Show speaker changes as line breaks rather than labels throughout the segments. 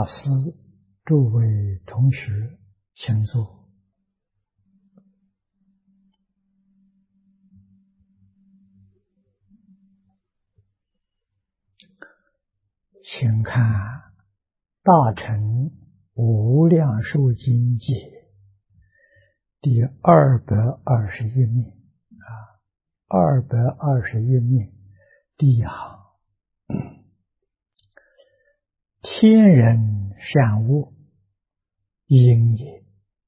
大师，诸位同学，请坐。请看《大乘无量寿经解》第221面221面第一行。天人善恶，因也。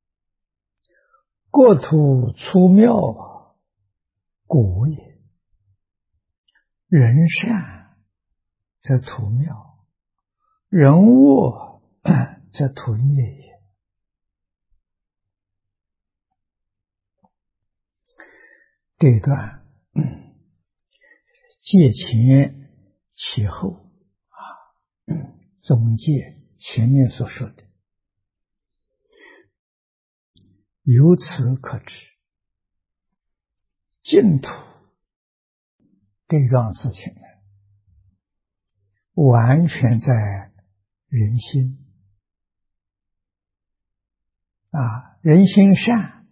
国土粗妙，果也。人善则土妙，人恶则土孽也。这一段借前启后总结前面所说的，由此可知，净土这桩事情呢，完全在人心人心善，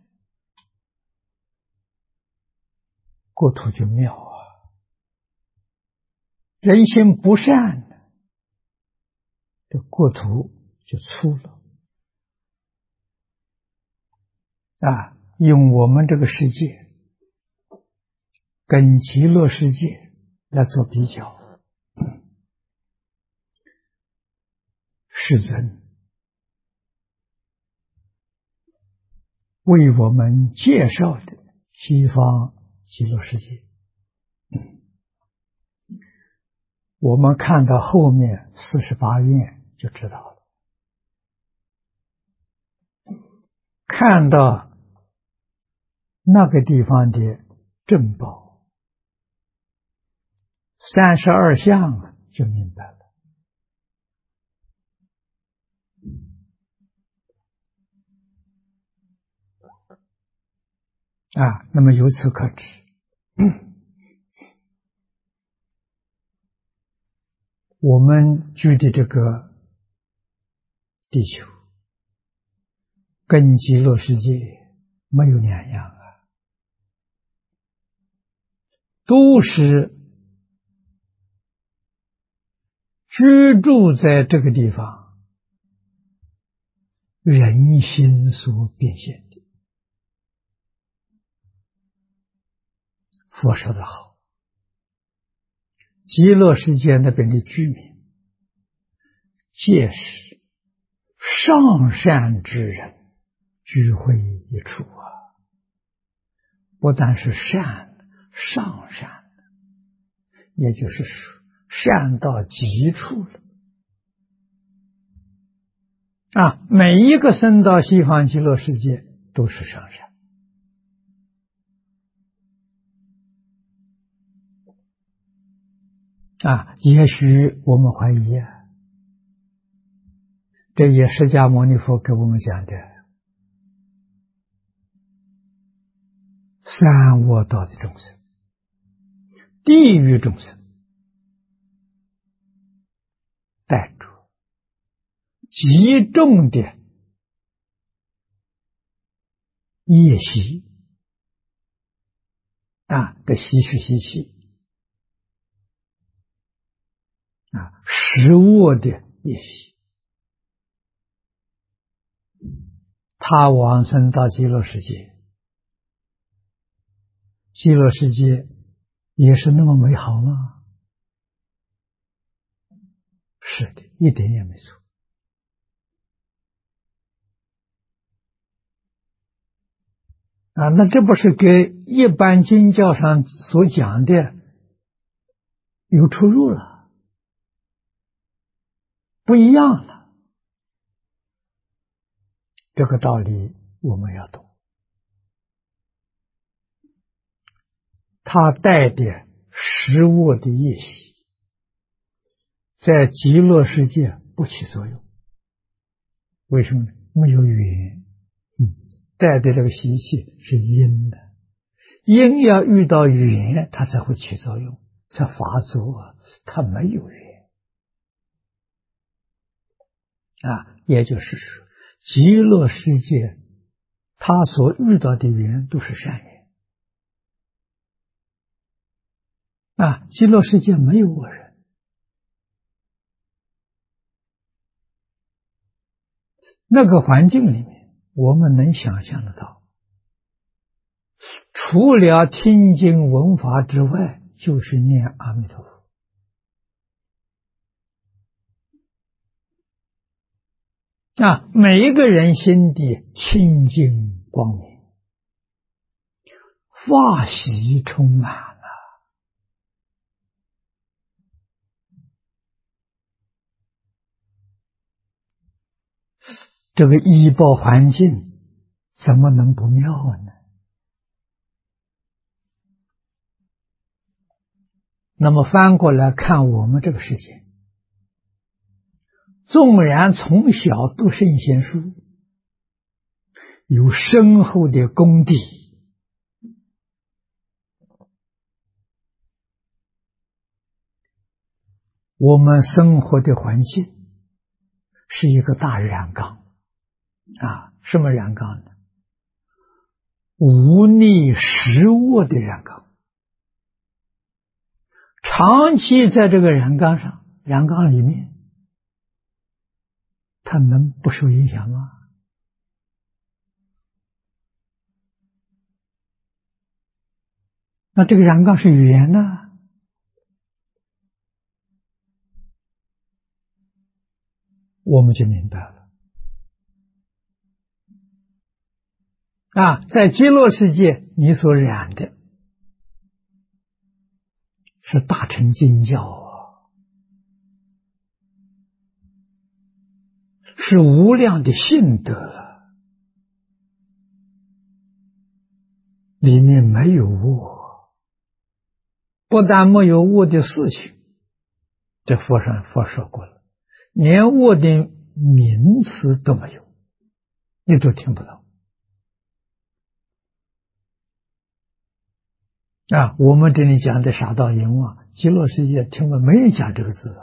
国土就妙人心不善，这国土就粗了用我们这个世界跟极乐世界来做比较，世尊为我们介绍的西方极乐世界，我们看到后面48愿就知道了。看到那个地方的珍宝32相就明白了。那么由此可知，我们居的这个地球跟极乐世界没有两样都是居住在这个地方人心所变现的。佛说得好，极乐世界那边的居民皆是上善之人聚会一处不但是善，上善，也就是说善到极处了每一个生到西方极乐世界都是上善也许我们怀疑这也释迦牟尼佛给我们讲的三恶道的众生，地狱众生带着极重的业习的习习习气十恶的业习，他往生到极乐世界，极乐世界也是那么美好吗？是的，一点也没错那这不是跟一般经教上所讲的有出入了，不一样了。这个道理我们要懂。他带的十恶的业习在极乐世界不起作用，为什么呢？没有缘带的这个习气是因的，因要遇到缘它才会起作用，才发作它没有缘也就是说，极乐世界他所遇到的缘都是善缘。极乐世界没有恶人。那个环境里面，我们能想象得到，除了听经闻法之外，就是念阿弥陀佛。每一个人心底清净光明，法喜充满了。这个依报环境怎么能不妙呢？那么翻过来看我们这个世界，纵然从小读圣贤书，有深厚的功底，我们生活的环境是一个大染缸。什么染缸呢？无逆实恶的染缸。长期在这个染缸上，染缸里面，它能不受影响吗？那这个染缸是圆呢？我们就明白了。在极乐世界，你所染的是大乘经教是无量的信德，里面没有恶，不但没有恶的事情，这佛说过了，连恶的名词都没有，你都听不到。我们这里讲的傻道淫妄，极乐世界听闻没人讲这个字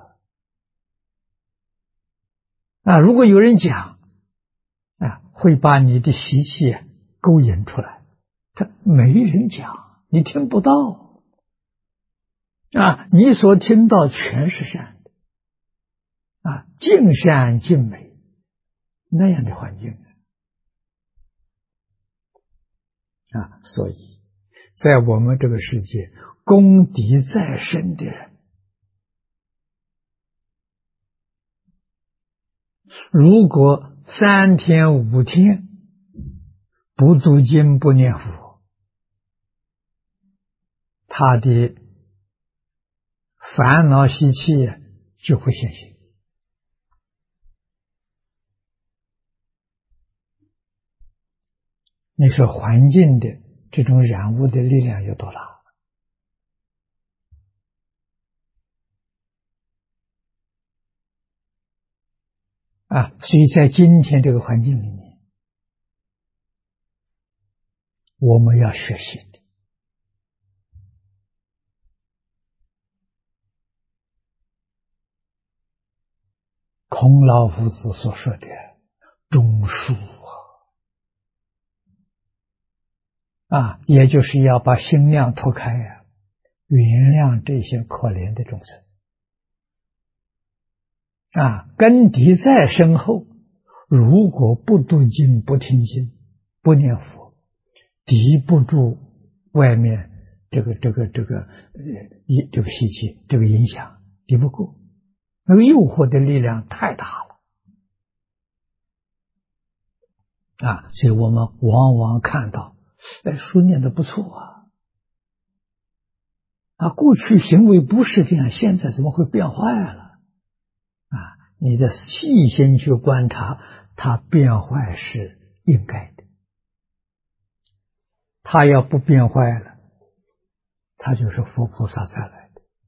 如果有人讲会把你的习气勾引出来，他没人讲，你听不到你所听到全是善的尽善尽美那样的环境所以在我们这个世界，功底再深的人，如果3天5天不读经不念佛，他的烦恼习气就会现行。你说环境的这种染污的力量有多大所以在今天这个环境里面，我们要学习的孔老夫子所说的忠恕也就是要把心量拓开原谅这些可怜的众生根底再深厚，如果不读经不听经不念佛，抵不住外面这个习气这个影响，抵不过，那个诱惑的力量太大了所以我们往往看到书念得不错过去行为不是这样，现在怎么会变坏了你的细心去观察，它变坏是应该的。它要不变坏了，它就是佛菩萨再来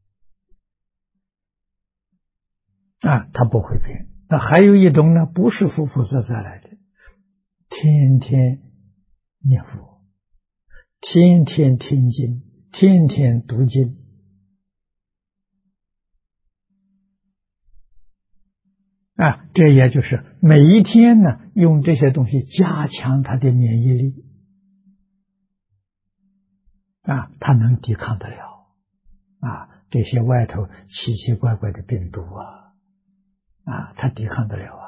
的它不会变。那还有一种呢，不是佛菩萨再来的，天天念佛，天天听经，天天读经这也就是每一天呢，用这些东西加强他的免疫力，他能抵抗得了这些外头奇奇怪怪的病毒他抵抗得了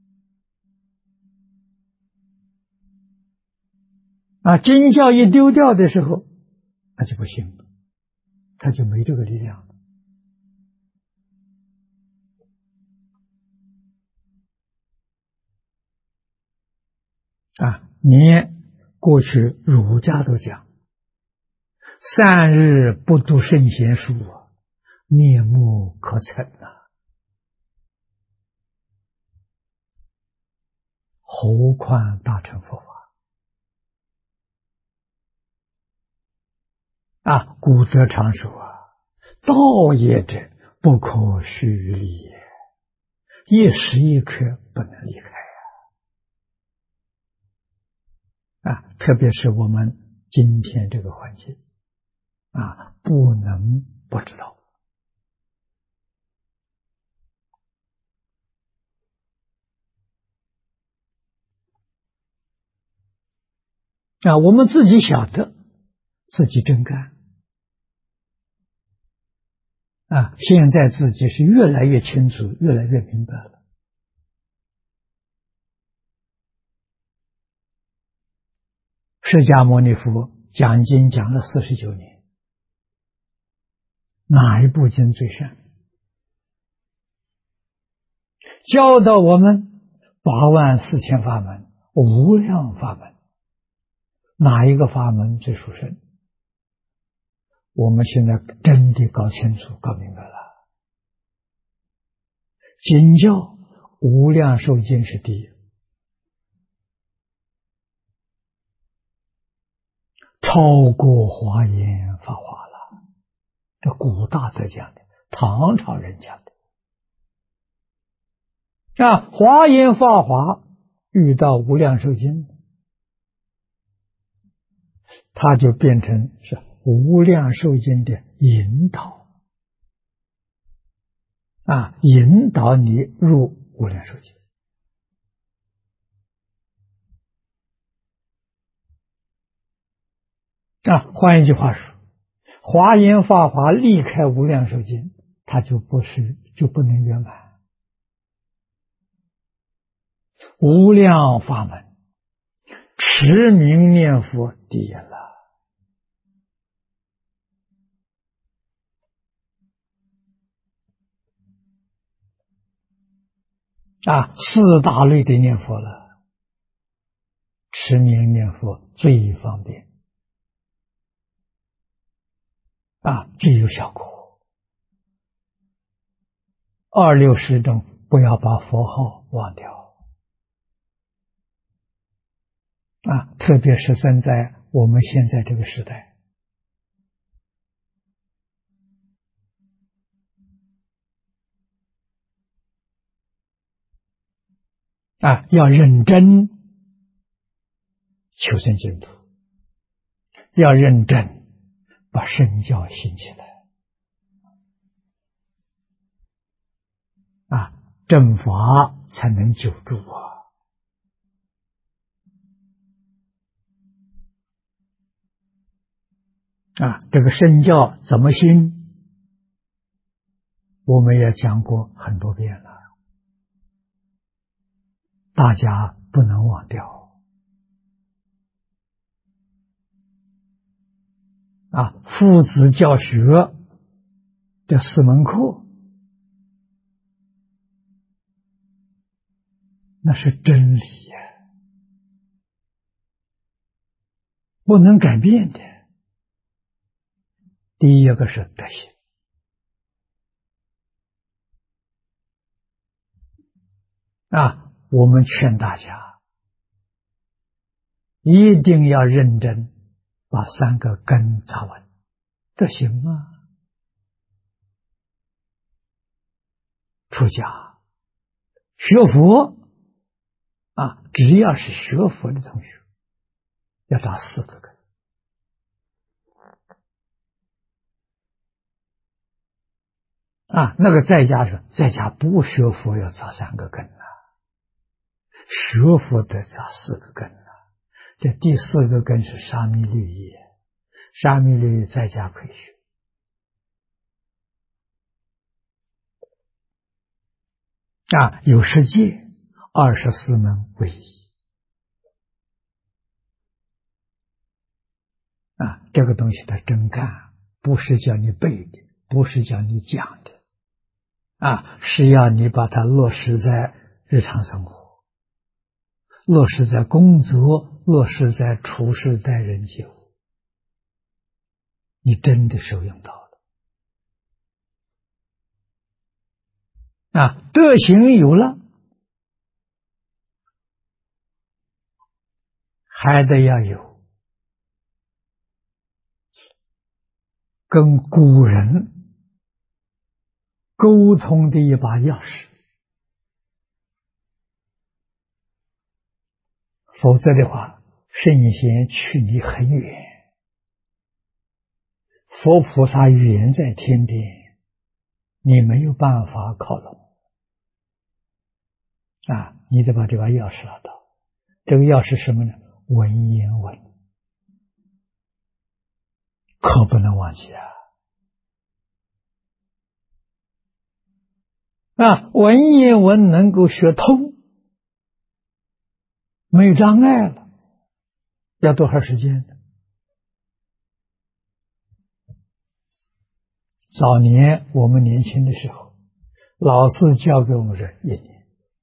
经教一丢掉的时候，那就不行了，他就没这个力量了连过去儒家都讲3日不读圣贤书面目可憎何况大乘佛法古则常说道业者不可虚离也，一时一刻不能离开特别是我们今天这个环境不能不知道我们自己晓得自己真干现在自己是越来越清楚，越来越明白了。释迦牟尼佛讲经讲了49年，哪一部经最善？教导我们84000法门，无量法门，哪一个法门最殊胜？我们现在真的搞清楚、搞明白了。经教无量寿经是第一，超过华严法华了。这古大德讲的，唐朝人讲的。华严法华遇到无量寿经，它就变成是无量寿经的引导引导你入无量寿经。换一句话说，华严法华离开无量寿经，它就不能圆满。无量法门，持名念佛第一了。4大类的念佛了，持名念佛最方便最有效果。26时中不要把佛号忘掉特别是生在我们现在这个时代要认真求生净土，要认真把身教兴起来正法才能久住这个身教怎么兴，我们也讲过很多遍了，大家不能忘掉父子教学这4门课，那是真理不能改变的。第一个是德行我们劝大家一定要认真把3个根扎稳。德行出家学佛只要是学佛的同学要扎4个根。 那个在家说，在家不学佛要扎3个根学佛得扎4个根这第4个根是沙弥律仪，沙弥律仪在家可以学有10戒，24门为一这个东西它真干，不是叫你背的，不是叫你讲的是要你把它落实在日常生活，落实在工作，落实在处事待人接物，你真的受用到了德行有了，还得要有跟古人沟通的一把钥匙，否则的话圣贤距离很远，佛菩萨远在天边，你没有办法靠拢你得把这把钥匙拿到。这个钥匙是什么呢？文言文，可不能忘记文言文能够学通，没有障碍了，要多少时间呢？早年我们年轻的时候，老师教给我们是1年，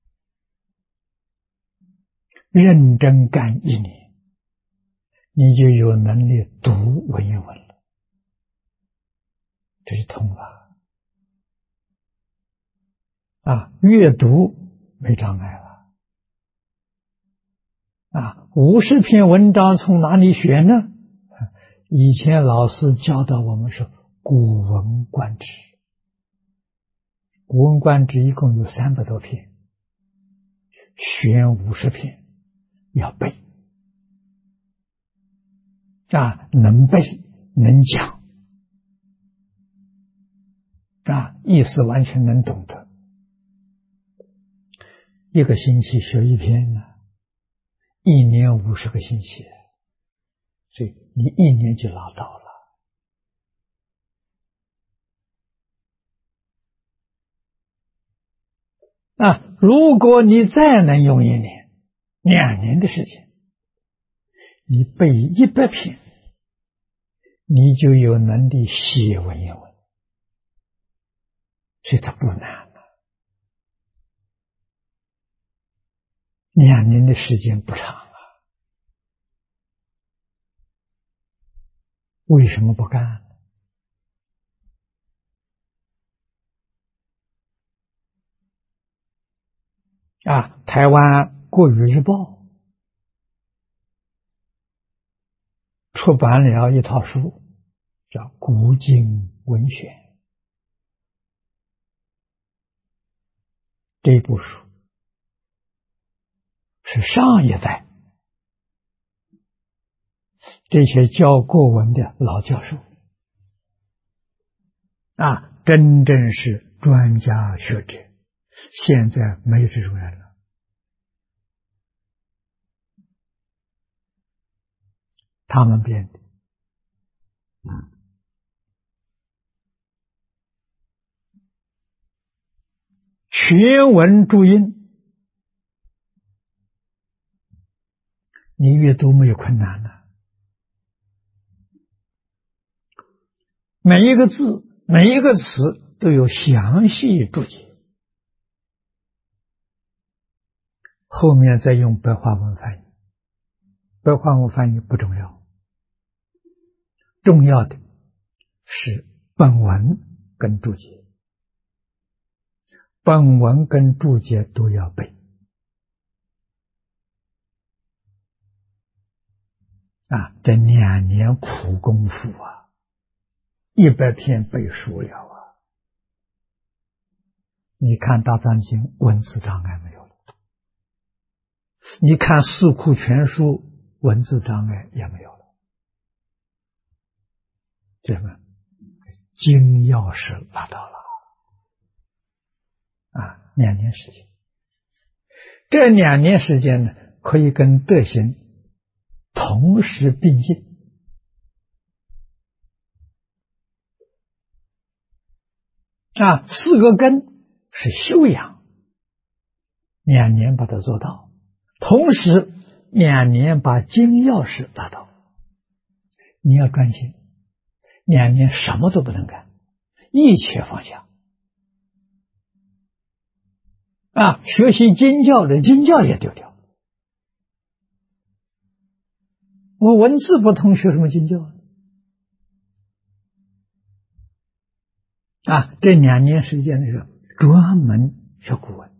认真干1年，你就有能力读文言文了，这是通了阅读没障碍了50篇文章从哪里学呢？以前老师教导我们说古文观止，古文观止一共有300多篇，选50篇要背能背能讲意思完全能懂得，一个星期学1篇1年50个星期，所以你1年就拿到了如果你再能用1年、2年的时间，你背100篇，你就有能力写文言文，所以它不难2年的时间不长为什么不干台湾国语日报出版了一套书，叫《古今文选》，这部书是上一代这些教国文的老教授真正是专家学者，现在没有这种人了。他们编的全文注音，你阅读没有困难了，每一个字每一个词都有详细注解，后面再用白话文翻译。白话文翻译不重要，重要的是本文跟注解，本文跟注解都要背这2年苦功夫100篇背熟了你看大藏经文字障碍没有了，你看四库全书文字障碍也没有了，这么经要是拿到了 2年时间。这2年时间呢，可以跟德行同时并进。4个根是修养，2年把它做到，同时2年把精要事达到。你要专心，2年什么都不能干，一切放下。学习经教的经教也丢掉。我文字不通，学什么经教？这2年时间的时候，专门学古文。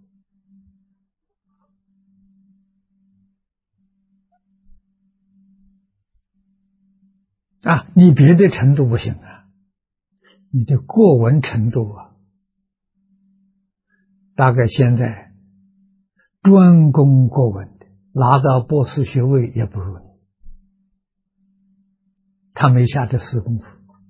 你别的程度不行你的过文程度大概现在专攻过文的拿到博士学位也不如你，他没下这死功夫。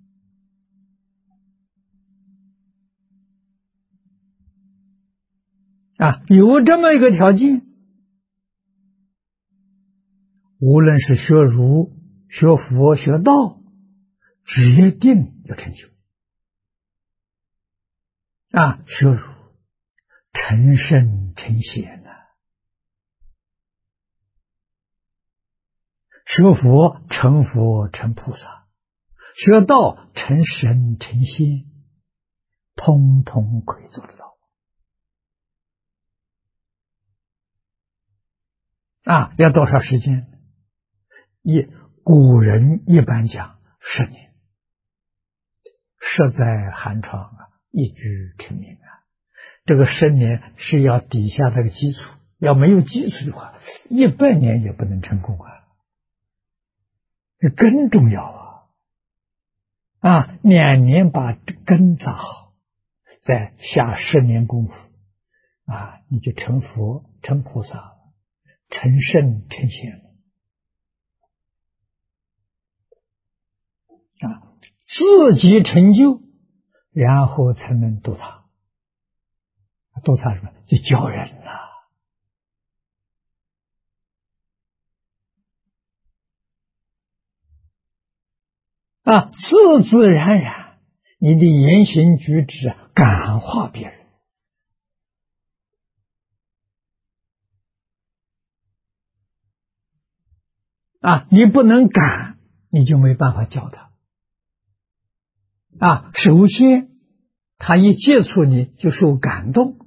有这么一个条件，无论是学儒、学佛、学道，决定有成就。学儒成圣成贤学佛成佛成菩萨，学道成神成仙，通通可以做得到。要多少时间？古人一般讲10年，设在寒窗一举成名这个10年是要底下那个基础，要没有基础的话，100年也不能成功这根重要2年把根扎好，再下10年功夫你就成佛成菩萨成圣成仙自己成就，然后才能度他。度他什么？就教人自自然然，你的言行举止感化别人你不能感，你就没办法教他首先他一接触你就受感动，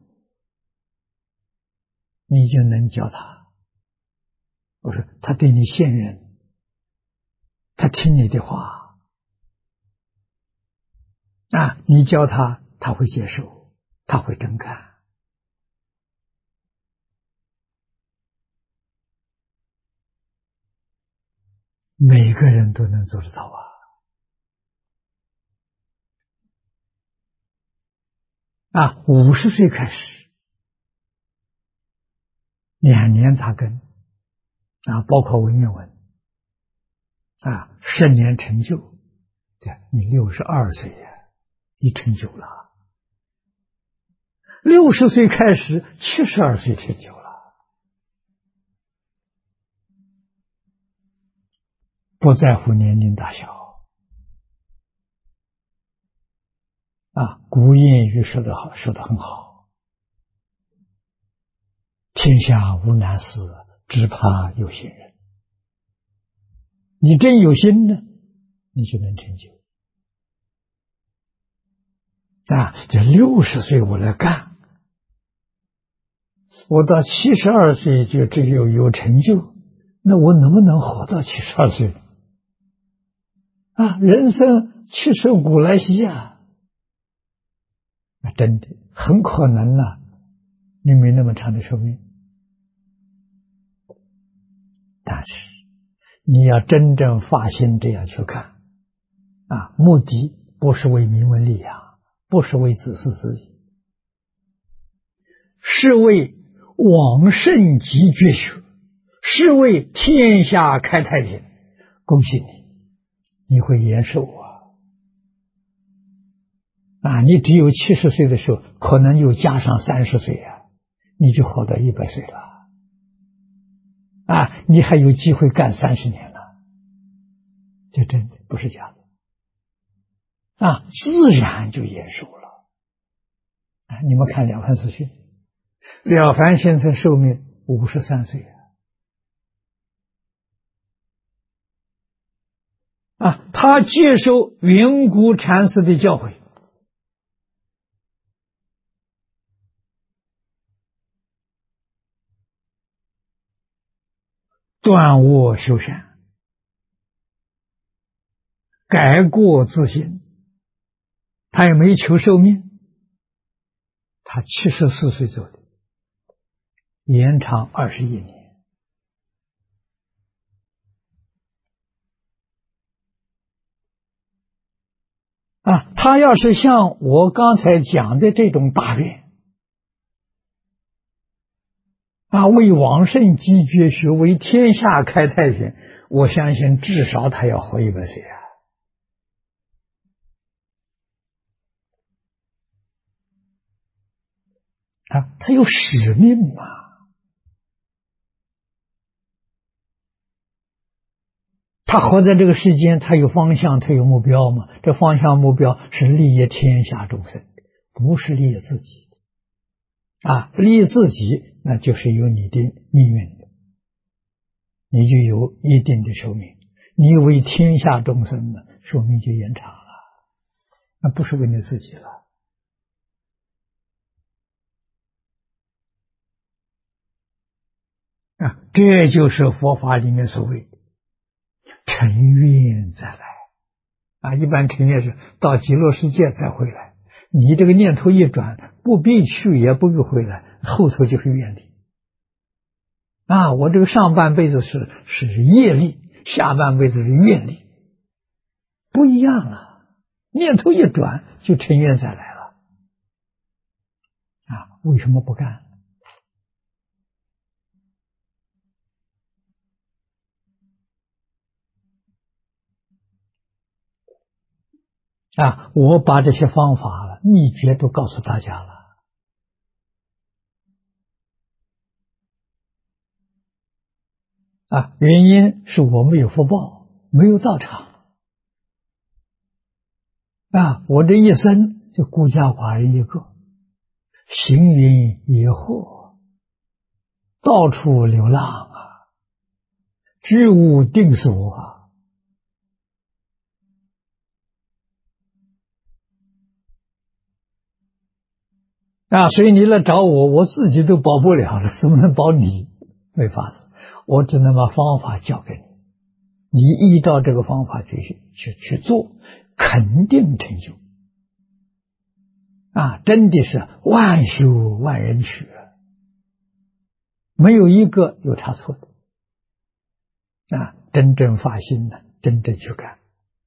你就能教他。我说他对你信任，他听你的话你教他，他会接受，他会真干。每个人都能做得到50岁开始2年扎根包括文言文10年成就，你62岁你成就了，60岁开始，72岁成就了，不在乎年龄大小古谚语说得好，说得很好，天下无难事，只怕有心人。你真有心呢，你就能成就这60岁我来干，我到72岁就只有成就，那我能不能活到72岁人生七十古来稀真的很可能你没那么长的寿命。但是你要真正发心这样去看目的不是为名闻利养，不是为自私自利，是为往圣极绝学，是为天下开太平。恭喜你，你会延寿啊，你只有70岁的时候，可能又加上30岁啊，你就活到100岁了。啊，你还有机会干30年了，这真的不是假的。啊，自然就延寿了。啊，你们看了凡四训，了凡先生寿命53岁啊，他接受云谷禅师的教诲，断恶修善，改过自新，他也没求寿命，他74岁走的，延长21年。啊，他要是像我刚才讲的这种大愿，啊，为往圣继绝学，为天下开太平，我相信至少他要活100岁啊！他有使命嘛。他活在这个世间，他有方向，他有目标嘛？这方向目标是利益天下众生的，不是利益自己的。啊，利益自己，那就是有你的命运的，你就有一定的寿命。你为天下众生呢，寿命就延长了，那不是为你自己了。啊，这就是佛法里面所谓的成愿再来。啊，一般成愿是到极乐世界再回来，你这个念头一转，不必去也不必回来，后头就是愿力。啊，我这个上半辈子是业力，下半辈子是愿力，不一样了。念头一转就成愿再来了。啊，为什么不干？啊，我把这些方法了、秘诀都告诉大家了。啊，原因是我没有福报，没有道场。啊，我这一生就孤家寡人一个，行云野鹤，到处流浪啊，居无定所啊。啊，所以你来找我，我自己都保不了了，怎么能保你？没法子，我只能把方法教给你，你依照这个方法去做，肯定成就。啊，真的是万修万人学，没有一个有差错的。啊，真正发心的，真正去干。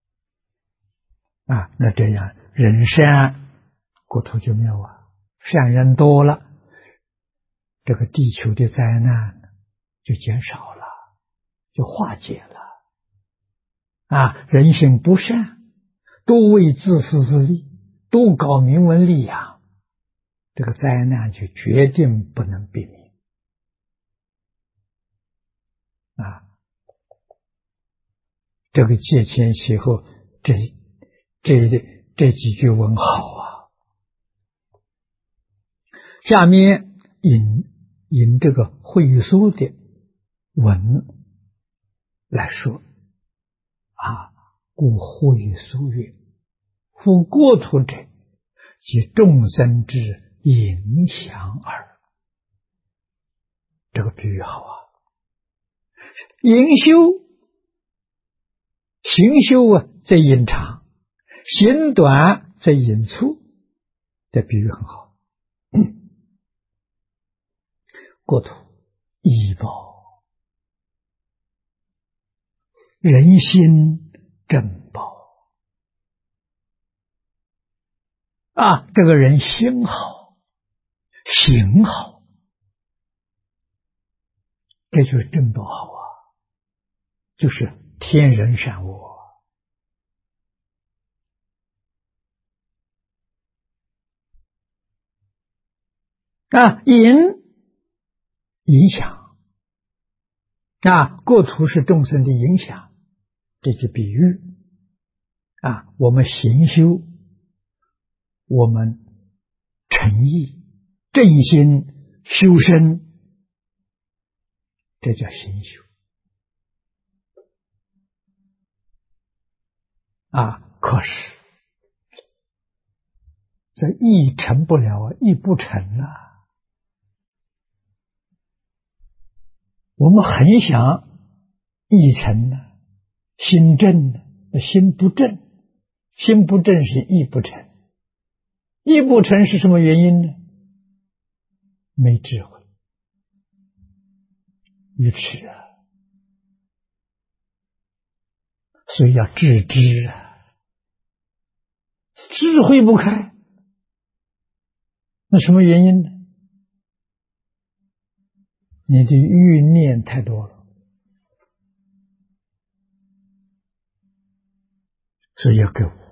啊，那这样人善国土就妙啊。善人多了，这个地球的灾难就减少了，就化解了。啊，人性不善，都为自私自利，都搞名闻利养，这个灾难就决定不能避免。啊，这个戒前息后这几句文好啊。下面引这个会疏的文来说啊，故会疏曰：夫国土者，即众生之影响耳。这个比喻好啊，隐修行修啊，在隐长；行短在隐粗。这比喻很好。国土易报，人心正报。啊，这个人心好，行好，这就是正报好啊，就是天人善恶。 影响国土是众生的影响，这就比喻我们行修，我们诚意正心修身，这叫行修可是这义成不了，义不成我们很想义成心正心不正，心不正是义不成，义不成是什么原因呢？没智慧，愚痴所以要致知智慧不开，那什么原因呢？你的欲念太多了，所以要觉悟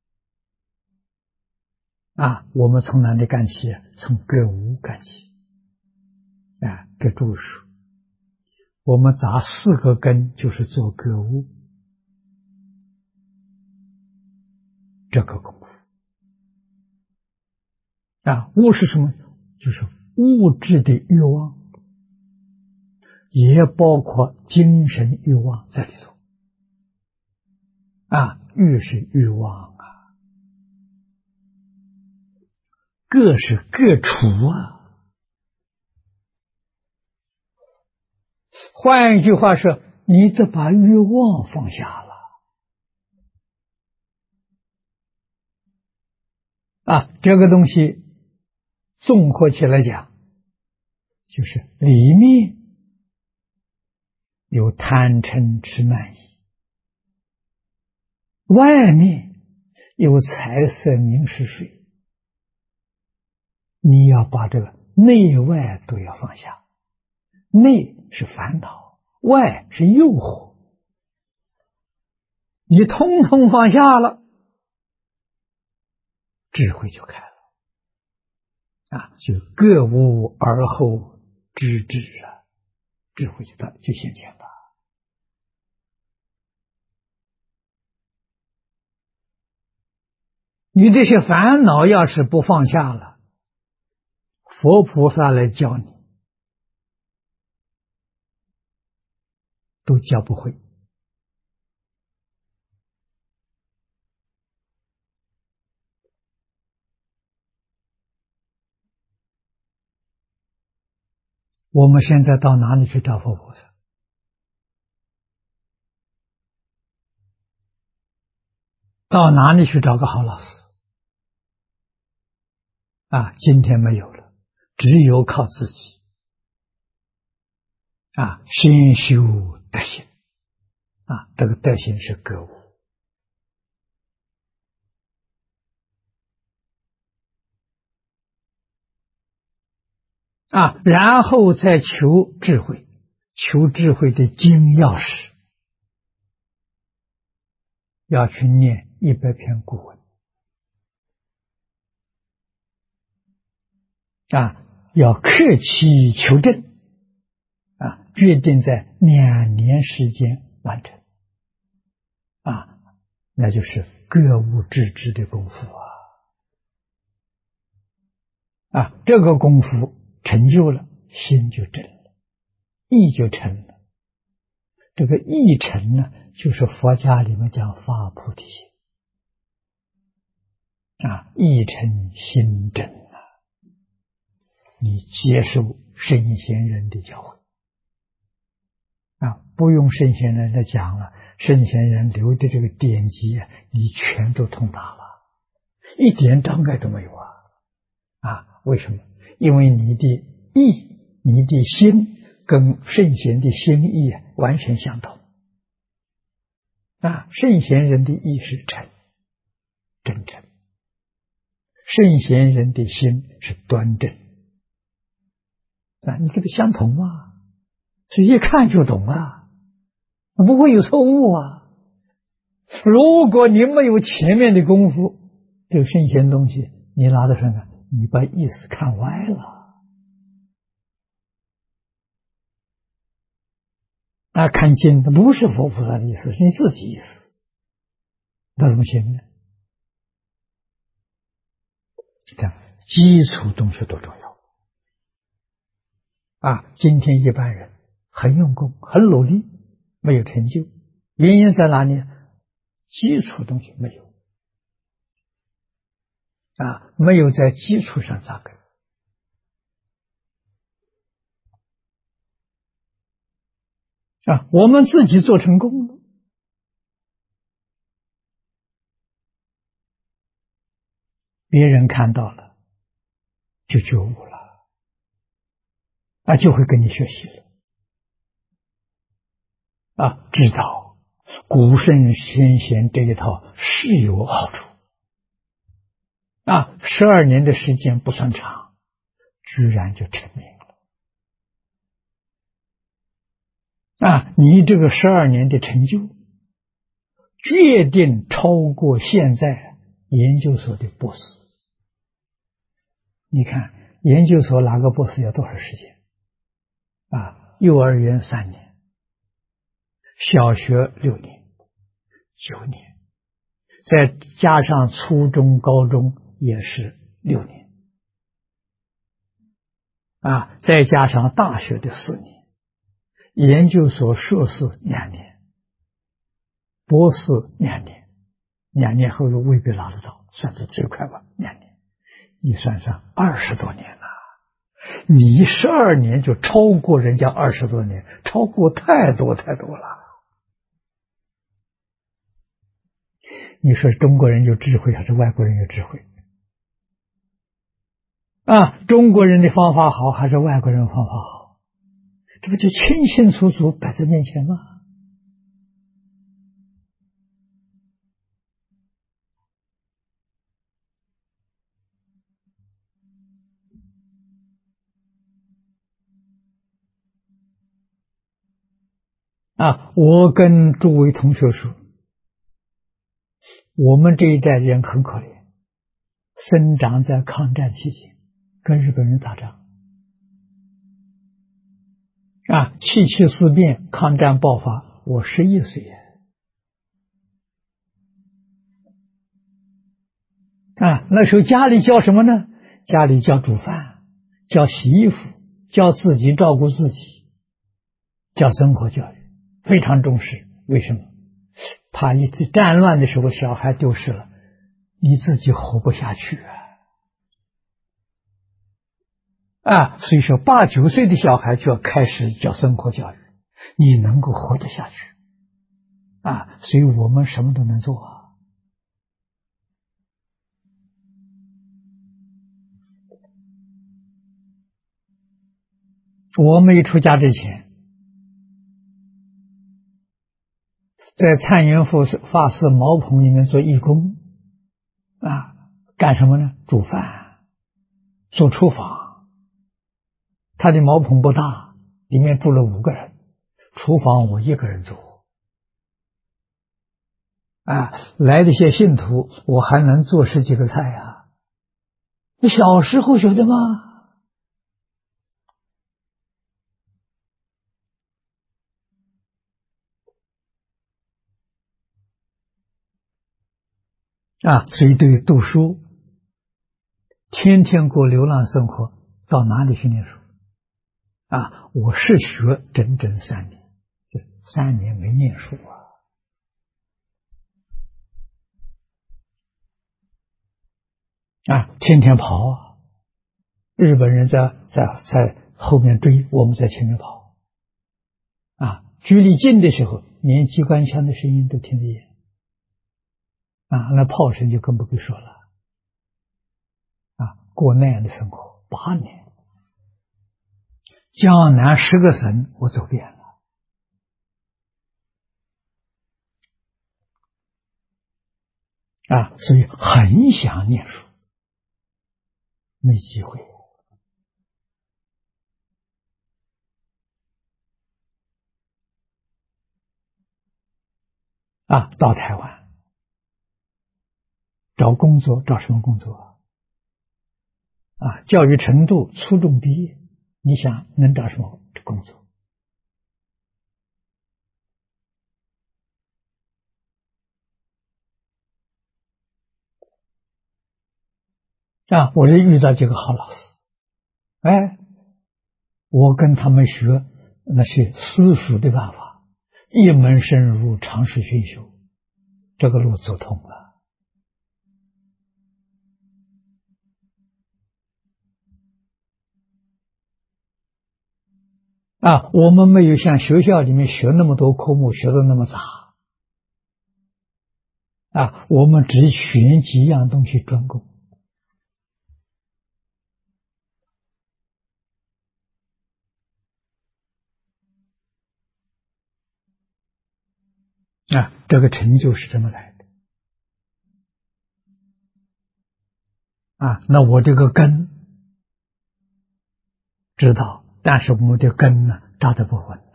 我们从哪里干起？从觉悟干起给诸说，我们砸4个根，就是做觉悟这个功夫物是什么？就是物质的欲望，也包括精神欲望在里头欲是欲望各是各处换一句话说，你得把欲望放下了这个东西综合起来讲，就是里面有贪嗔痴慢疑，外面有财色名食睡，你要把这个内外都要放下，内是烦恼，外是诱惑，你通通放下了，智慧就开了就觉悟而后知止智慧就显现了。你这些烦恼要是不放下了，佛菩萨来教你都教不会。我们现在到哪里去找佛菩萨？到哪里去找个好老师？今天没有了，只有靠自己先修德行这个德行是觉悟然后再求智慧，求智慧的金钥匙，要去念100篇古文要克期求证决定在2年时间完成那就是觉悟致知的功夫这个功夫成就了，心就正了，意就成了。这个意成呢，就是佛家里面讲发菩提心意成心正你接受圣贤人的教诲不用圣贤人的讲了，圣贤人留的这个典籍你全都通达了，一点障碍都没有为什么？因为你的意，你的心跟圣贤的心意完全相同圣贤人的意是诚，真诚，圣贤人的心是端正你跟他相同是一看就懂不会有错误如果你没有前面的功夫，这个圣贤东西你拿到上来，你把意思看歪了看经不是佛菩萨的意思，是你自己意思，那怎么行呢？这样基础东西多重要今天一般人很用功，很努力，没有成就，原因在哪里？基础东西没有没有在基础上扎根我们自己做成功了，别人看到了就觉悟了就会跟你学习了知道古圣先贤这一套是有好处12年的时间不算长，居然就成名了你这个12年的成就决定超过现在研究所的博士。你看研究所哪个博士要多少时间幼儿园3年，小学6年9年，再加上初中高中也是6年再加上大学的4年，研究所硕士2年，博士2年，2年后未必拿得到，算是最快吧，2年，你算算20多年了，你12年就超过人家20多年，超过太多太多了。你说中国人有智慧还是外国人有智慧中国人的方法好还是外国人方法好？这不就清清楚楚摆在面前吗？我跟诸位同学说，我们这一代人很可怜，生长在抗战期间，跟日本人打仗七七事变，抗战爆发，我11岁那时候家里教什么呢？家里教煮饭，教洗衣服，教自己照顾自己，教生活教育，非常重视。为什么？怕一次战乱的时候小孩丢失了，你自己活不下去所以说8、9岁的小孩就要开始教生活教育，你能够活得下去所以我们什么都能做我没出家之前，在灿云法师茅棚里面做义工干什么呢？煮饭，做厨房。他的茅棚不大，里面住了5个人，厨房我一个人做来的些信徒我还能做10几个菜你小时候晓得吗？所以对于读书，天天过流浪生活，到哪里去念书我是学整整3年，3年没念书天天跑日本人在后面追，我们在前面跑距离近的时候，连机关枪的声音都听得见那炮声就更不必说了过那样的生活8年，江南10个省我走遍了所以很想念书，没机会到台湾找工作，找什么工作教育程度，初中毕业，你想能找什么工作我就遇到几个好老师，我跟他们学那些私塾的办法，一门深入，长时熏修，这个路走通了。我们没有像学校里面学那么多科目，学的那么杂。我们只选几样东西专攻。这个成就是这么来的。那我这个根知道，但是我们的根呢，扎得不稳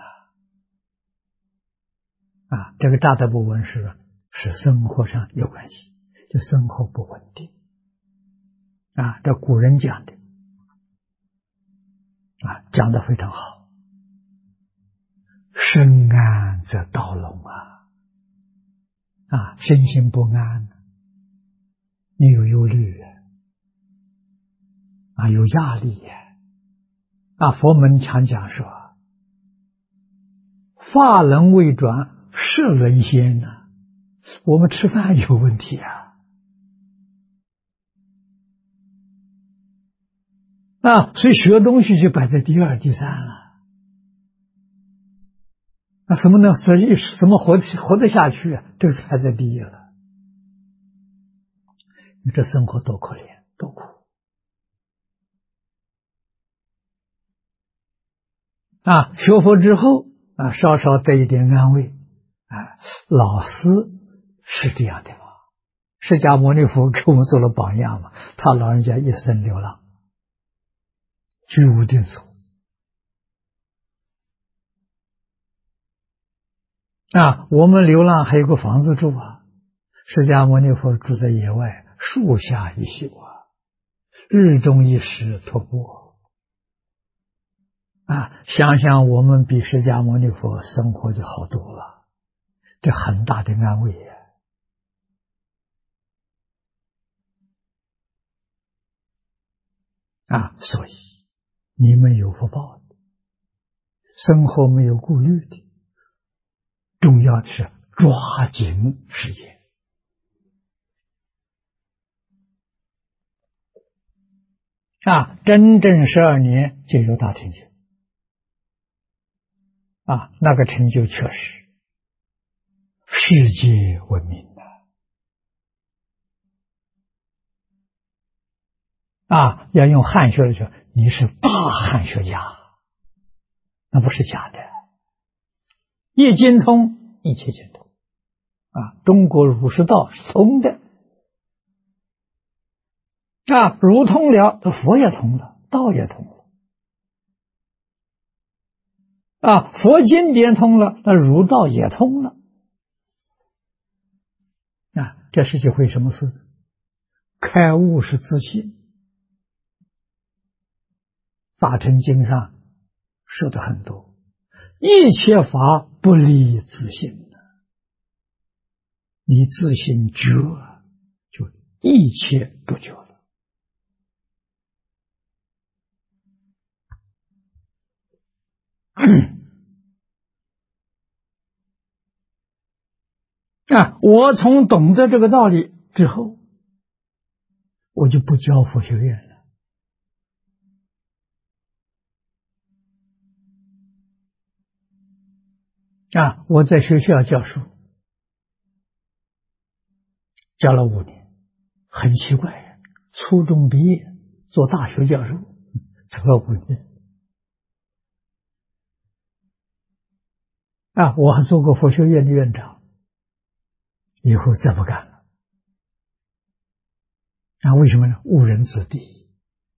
这个扎得不稳是生活上有关系，就生活不稳定这古人讲的讲得非常好。身安则道隆身心不安，你有忧虑有压力佛门常讲说，法轮未转，世轮先我们吃饭有问题所以学东西就摆在第二、第三了。什么呢？什么活得下去这个排在第一了。你这生活多可怜，多苦学佛之后稍稍得一点安慰老师是这样的嘛。释迦牟尼佛给我们做了榜样嘛，他老人家一生流浪，居无定所我们流浪还有个房子住释迦牟尼佛住在野外，树下一宿日中一时托钵想想我们比释迦牟尼佛生活就好多了，这很大的安慰所以你们有福报的，生活没有顾虑的，重要的是抓紧时间真正12年就有大成就那个成就确实世界闻名要用汉学来说，你是大汉学家，那不是假的。一精通，一切精通中国儒释道是通的儒通了，佛也通了，道也通了佛经典通了，那儒道也通了这是就会什么事？开悟是自信。大乘经上说的很多，一切法不离自性你自性觉就一切都觉了我从懂得这个道理之后，我就不教佛学院了我在学校教书，教了5年，很奇怪，初中毕业做大学教授，做了5年我还做过佛学院的院长，以后再不干了为什么呢？误人子弟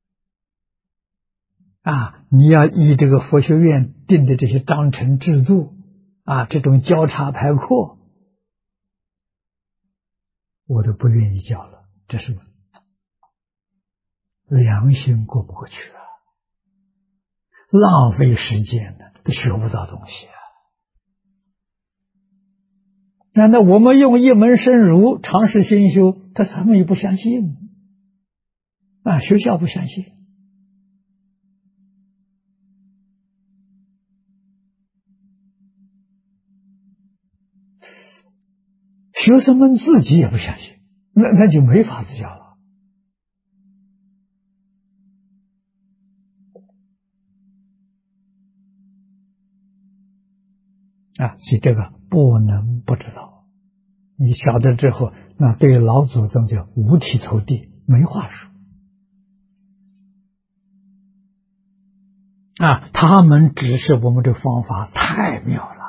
你要依这个佛学院定的这些章程制度这种交叉排课，我都不愿意教了，这是良心过不过去浪费时间都学不到东西难道我们用一门深入，长时熏修，他们也不相信学校不相信，学生们自己也不相信，那就没法子教了。所以这个不能不知道。你晓得之后，那对老祖宗就五体投地，没话说。他们指示我们这个方法太妙了，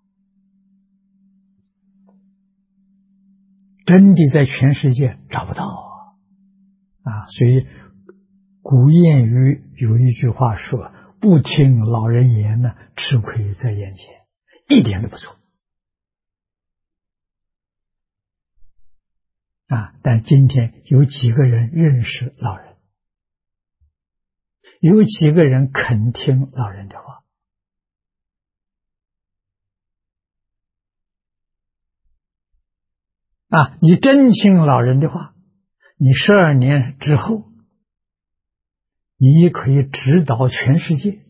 真的在全世界找不到所以古谚语有一句话说：“不听老人言呢，吃亏在眼前。”一点都不错但今天有几个人认识老人？有几个人肯听老人的话？你真听老人的话，你12年之后，你也可以指导全世界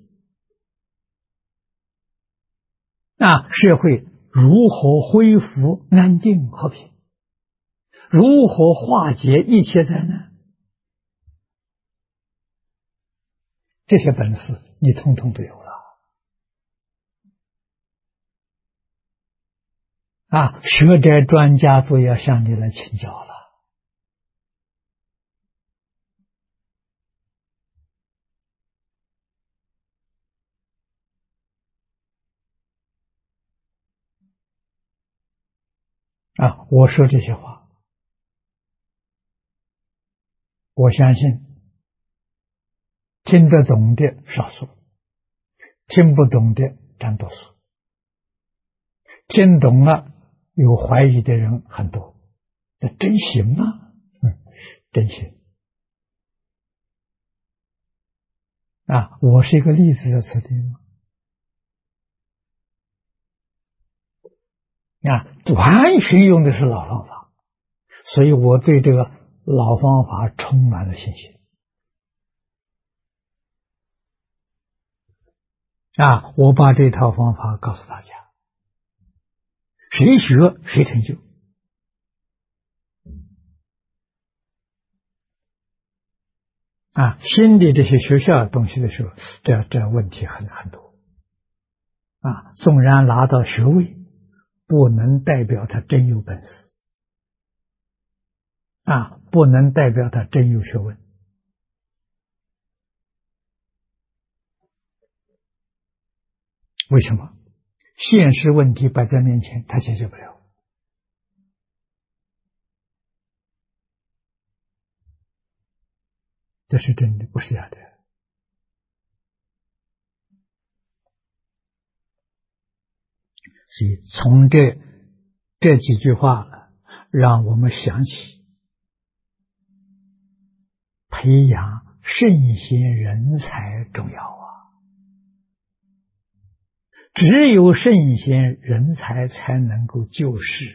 社会如何恢复安定和平，如何化解一切灾难，这些本事你通通都有了学者专家都要向你来请教了我说这些话，我相信听得懂的少数，听不懂的占多数，听懂了有怀疑的人很多，这真行吗？真行我是一个例子在此地吗？完全用的是老方法，所以我对这个老方法充满了信心我把这套方法告诉大家，谁学谁成就新的这些学校的东西的时候，这问题很多纵然拿到学位，不能代表他真有本事不能代表他真有学问。为什么？现实问题摆在面前，他解决不了这是真的，不是假的所以从这几句话了，让我们想起培养圣贤人才重要只有圣贤人才才能够救世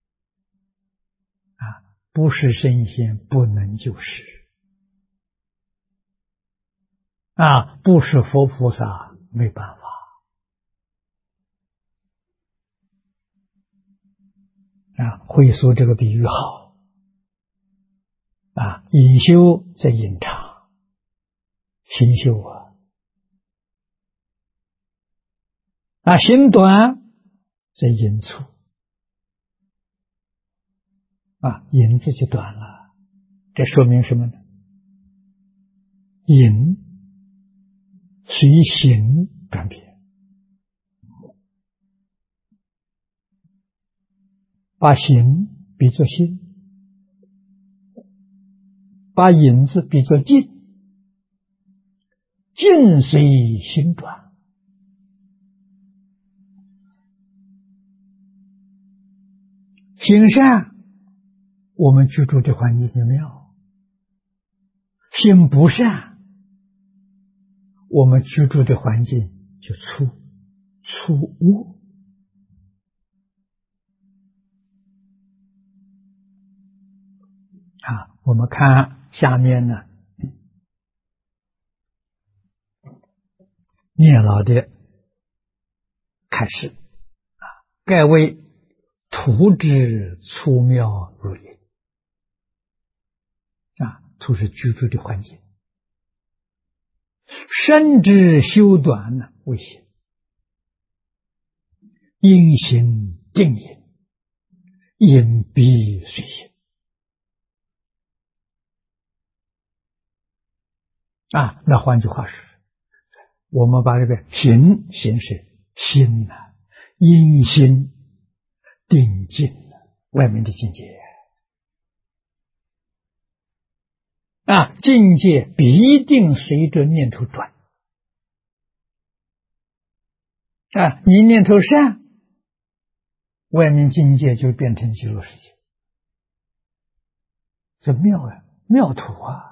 不是圣贤不能救世不是佛菩萨没办法会说这个比喻好隐修在隐长，行修行短在隐处隐字就短了，这说明什么呢？隐随行转变，把行比作心，把隐字比作静，静随心转行善，我们居住的环境就妙；行不善，我们居住的环境就粗恶我们看下面呢， 年老的开示，盖为土之粗妙如也。土是居住的环境，身之修短呢为行，因行定因，因必随行。那换句话说，我们把这个行是心因心定境外面的境界境界必定随着念头转你念头善，外面境界就变成极乐世界，这妙妙土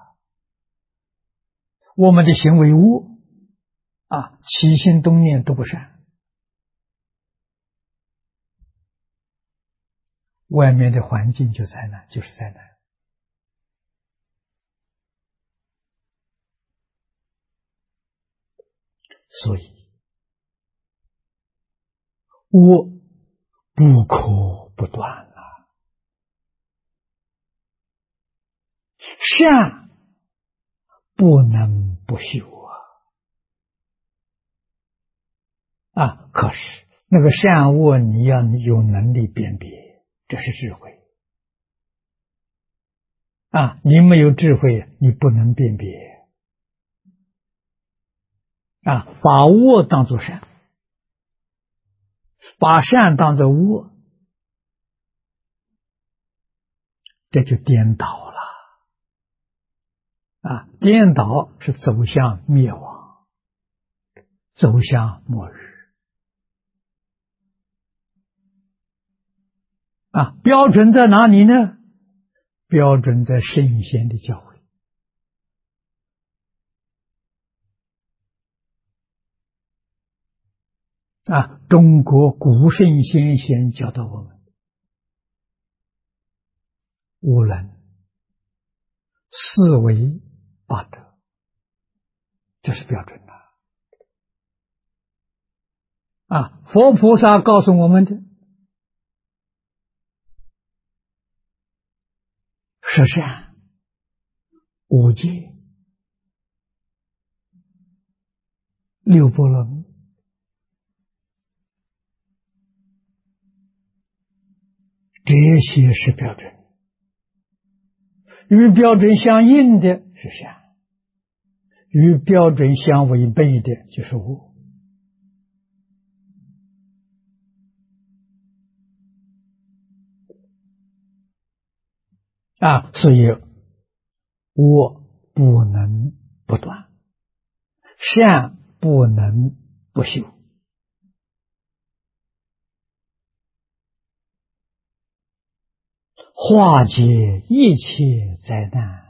我们的行为恶起心动念都不善，外面的环境就灾难，就是灾难。所以恶不可不断善不能不修可是那个善恶你要有能力辨别，这是智慧你没有智慧，你不能辨别把恶当作善，把善当作恶，这就颠倒了颠倒是走向灭亡，走向末日标准在哪里呢？标准在圣贤的教诲中国古圣先贤教导我们，无能四维八德，这是标准佛菩萨告诉我们的十善五戒六波罗蜜，这些是标准，与标准相应的是善，与标准相违背的就是恶所以恶不能不断，善不能不修化解一切灾难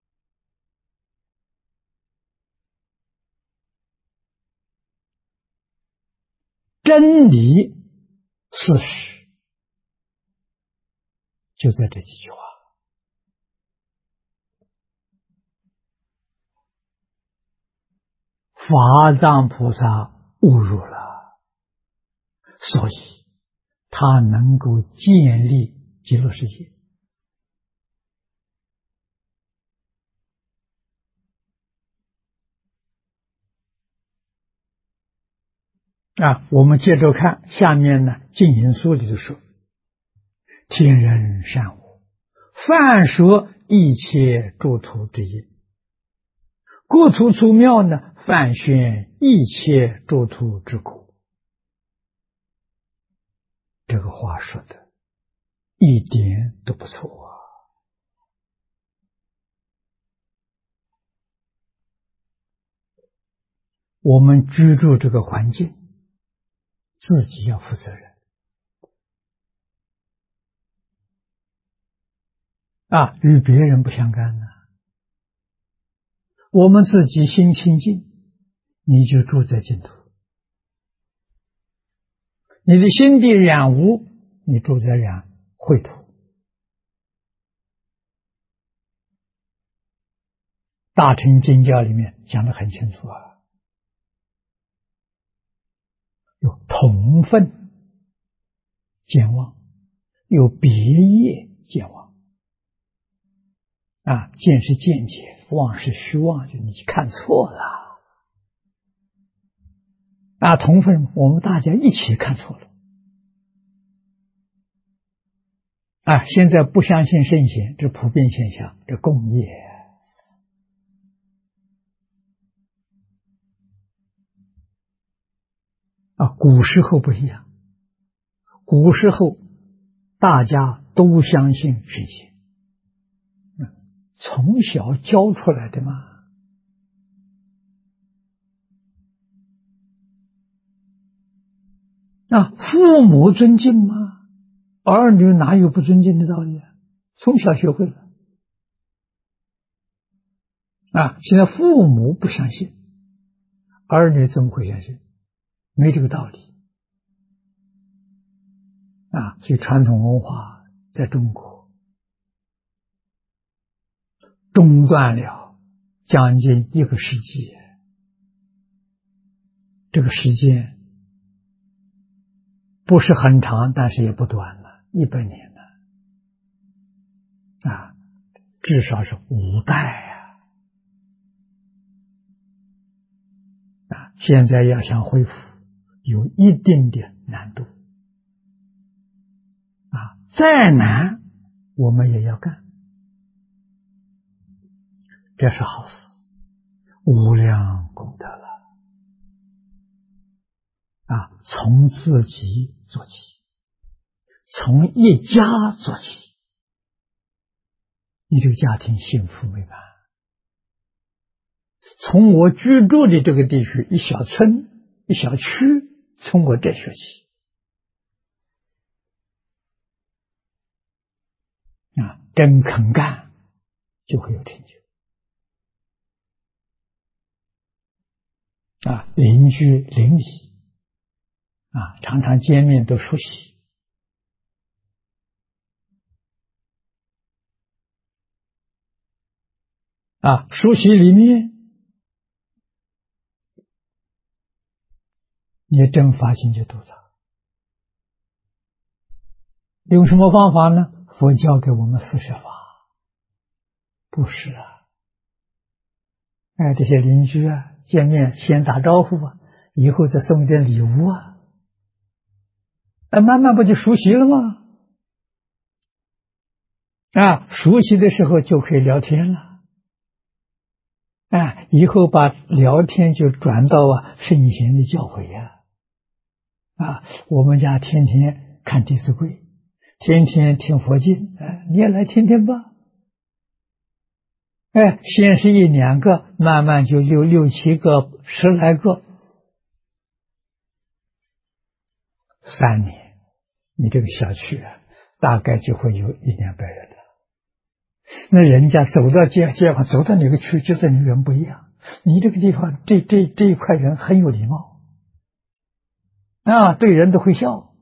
真理事实就在这几句话法藏菩萨悟入了，所以他能够建立极乐世界我们接着看下面呢，净言书里头说，天人善恶，泛说一切诸土之因，故土粗妙呢，泛宣一切诸土之苦。这个话说的一点都不错我们居住这个环境自己要负责任与别人不相干我们自己心清净，你就住在净土，你的心地染污，你住在秽土。大乘经教里面讲得很清楚有同分见妄，有别业见妄。见是见解，妄是虚妄，就你看错了。同分我们大家一起看错了。现在不相信圣贤，这普遍现象，这共业。古时候不一样，古时候大家都相信圣贤，从小教出来的嘛。父母尊敬吗？儿女哪有不尊敬的道理啊？从小学会了。现在父母不相信，儿女怎么会相信？没这个道理。所以传统文化在中国中断了将近1个世纪，这个时间不是很长，但是也不短了，100年了。至少是5代现在要想恢复，有一定的难度。再难我们也要干，这是好事，无量功德了。从自己做起，从一家做起，你这个家庭幸福美满。从我居住的这个地区，一小村一小区，从我这学起。真肯干就会有成就。邻居邻里常常见面都熟悉。熟悉里面你真发心就度他。用什么方法呢？佛教给我们40法，布施这些邻居见面先打招呼以后再送一点礼物慢慢不就熟悉了吗？熟悉的时候就可以聊天了。以后把聊天就转到圣贤的教诲我们家天天看《弟子规》，天天听佛经，你也来听听吧。先是1、2个，慢慢就6、7个、10来个，3年，你这个小区大概就会有100-200人了。那人家走到街坊，走到哪个区，觉得你人不一样。你这个地方这一块人很有礼貌对人都会笑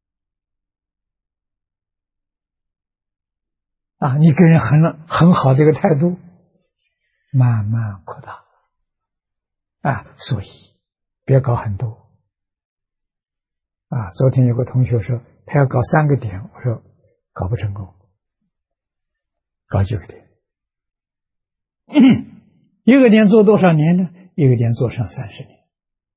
你给人很好的一个态度，慢慢扩大所以别搞很多昨天有个同学说他要搞3个点，我说搞不成功，搞几个点。1个点做多少年呢？1个点做上30年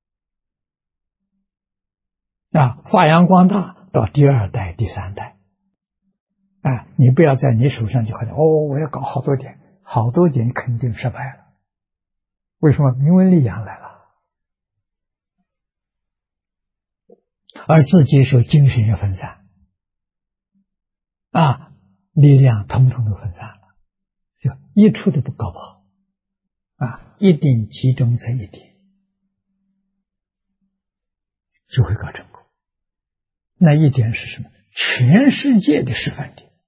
发扬光大到第2代第3代你不要在你手上就好像我要搞好多点，好多点肯定失败了。为什么？名闻利养来了，而自己说精神也分散力量统统都分散了，就一处都不搞不好一定集中在一点，就会搞成功。那一点是什么？全世界的示范点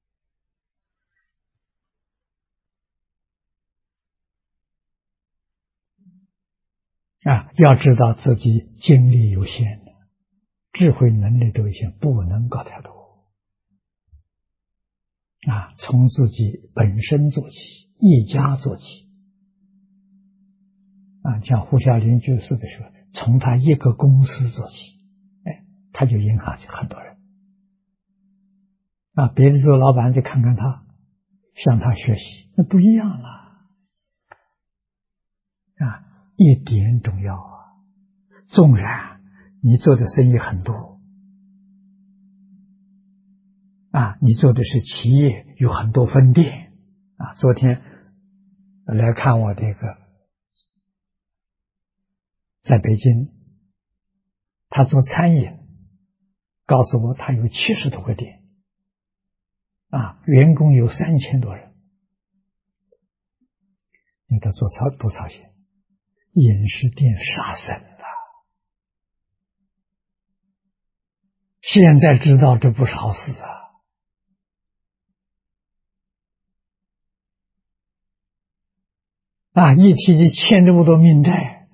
要知道自己精力有限的，智慧能力都有限，不能搞太多从自己本身做起，一家做起像胡夏林居士的时候， 从他一个公司做起，他就影响很多人。别的做老板就看看他，向他学习，那不一样了。一点重要啊！纵然你做的生意很多，你做的是企业，有很多分店，昨天来看我这个，在北京，他做餐饮，告诉我他有70多个店，员工有3000多人，你他做多操心，饮食店杀生了。现在知道这不是好事一提起欠这么多命债，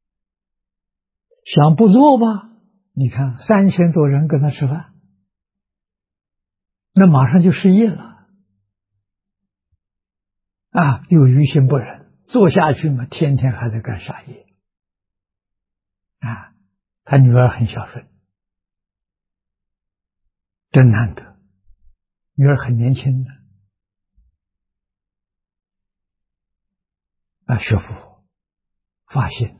想不做吧？你看3000多人跟他吃饭，那马上就失业了又于心不忍，做下去嘛，天天还在干傻业他女儿很孝顺，真难得，女儿很年轻的学佛发心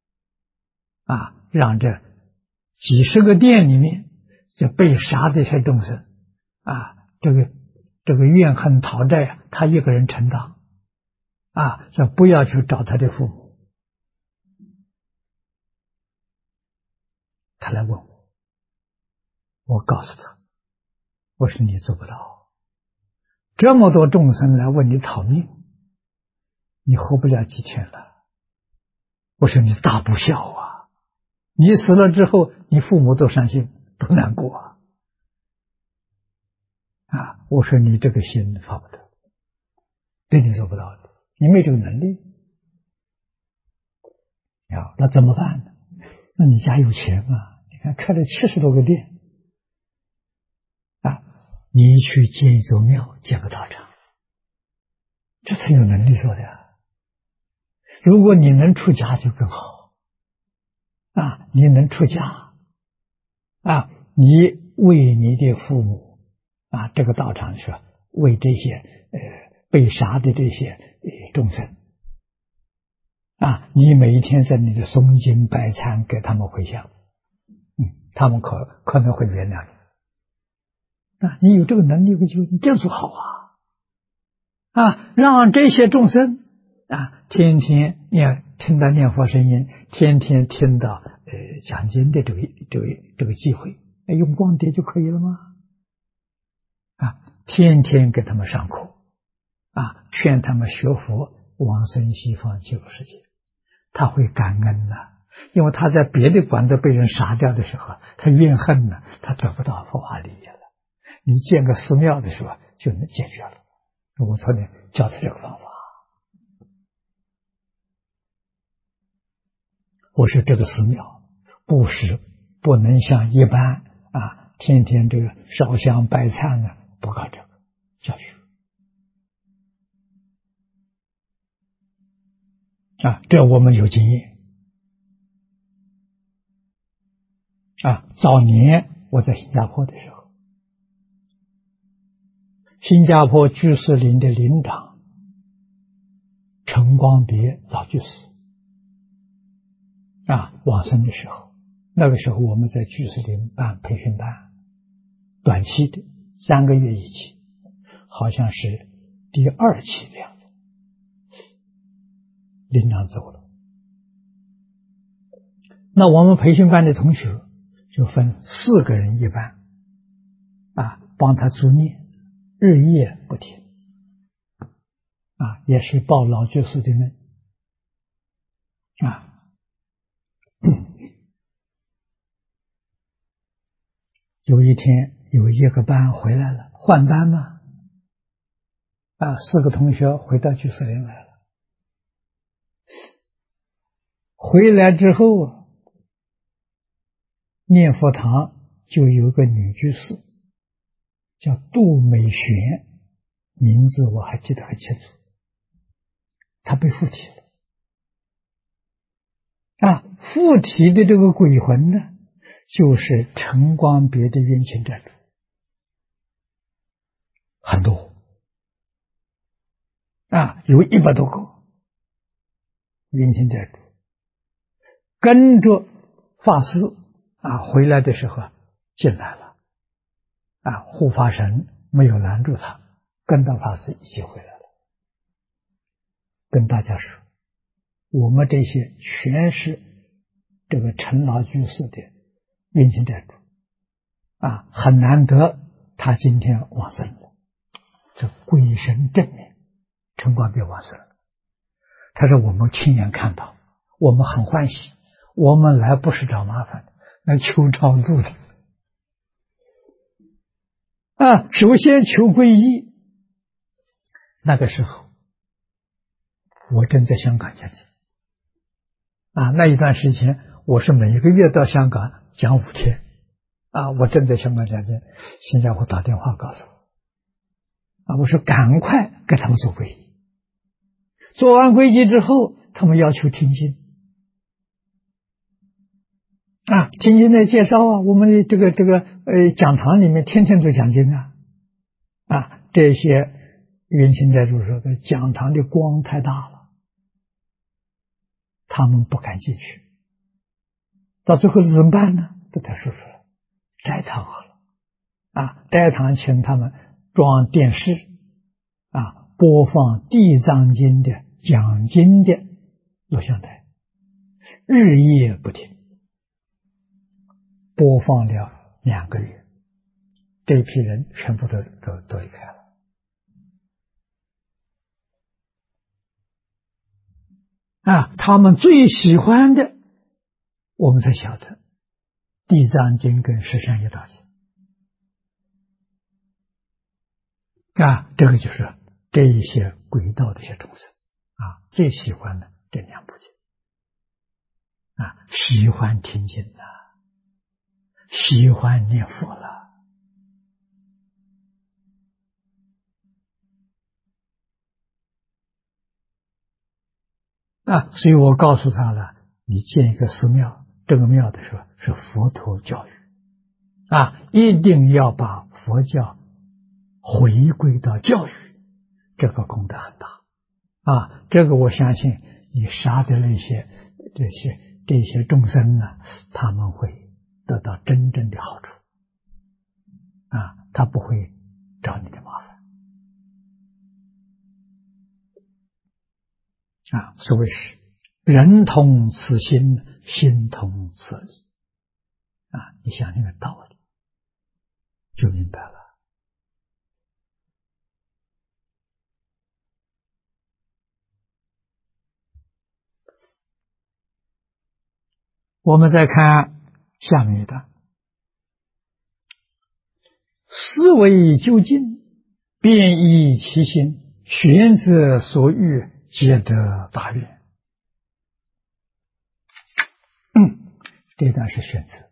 让这几十个店里面这被杀的这些众生这个怨恨讨债他一个人承担这不要去找他的父母。他来问我，我告诉他，我说你做不到，这么多众生来问你讨命，你活不了几天了。我说你大不孝你死了之后，你父母都伤心，都难过我说你这个心发不得，对你做不到的，你没这个能力那怎么办呢？那你家有钱你看开了70多个店你去建一座庙，建个道场，这才有能力做的如果你能出家就更好你能出家你为你的父母这个道场是为这些被杀的这些众生你每一天在你的诵经拜忏给他们回向他们可能会原谅你你有这个能力就你这做好让这些众生天天听到念佛声音，天天听到讲经的这个机会，用光碟就可以了吗？天天给他们上课劝他们学佛往生西方极乐世界，他会感恩因为他在别的馆子被人杀掉的时候，他怨恨他得不到佛法利益了。你建个寺庙的时候就能解决了。我昨天教他这个方法，我说这个寺庙布施不能像一般天天这个烧香拜忏不搞这个教学这我们有经验早年我在新加坡的时候，新加坡居士林的林长陈光别老居士往生的时候，那个时候我们在居士林办培训班，短期的3个月一期，好像是第2期的样子，林长走了。那我们培训班的同学就分4个人一班帮他助念，日夜不停也是报老居士的恩有一天有一个班回来了，换班嘛4个同学回到居士林来了。回来之后念佛堂就有个女居士叫杜美璇，名字我还记得很清楚，她被附体了附体的这个鬼魂呢，就是陈光别的冤亲债主，很多有100多个冤亲债主，跟着法师回来的时候进来了，护法神没有拦住他，跟到法师一起回来了，跟大家说，我们这些全是这个陈老居士的冤亲债主很难得他今天往生了，这鬼神证明陈光别往生了。他说我们亲眼看到，我们很欢喜，我们来不是找麻烦的，来求超度的首先求皈依。那个时候我正在香港讲经那一段时间我是每个月到香港讲5天我正在香港讲经，新加坡打电话告诉我我说赶快给他们做皈依。做完皈依之后，他们要求听经听经的介绍我们的这个讲堂里面天天都讲经这些冤亲债主说的讲堂的光太大了，他们不敢进去，到最后怎么办呢？都他说了，斋堂好了斋堂请他们装电视播放《地藏经》的讲经的录像带，日夜不停，播放了2个月，这批人全部都离开了他们最喜欢的我们才晓得地藏经跟十善业道经这个就是这一些鬼道的一些众生最喜欢的这2部经喜欢听经喜欢念佛了所以我告诉他了，你建一个寺庙，这个庙的时候是佛陀教育一定要把佛教回归到教育，这个功德很大这个我相信你杀的那些这些众生他们会得到真正的好处他不会找你的麻烦所谓是人同此心，心同此理你想那个道理就明白了。我们再看下面一段，思维究竟，便依其心，选择所欲，皆得大愿。这段是选择。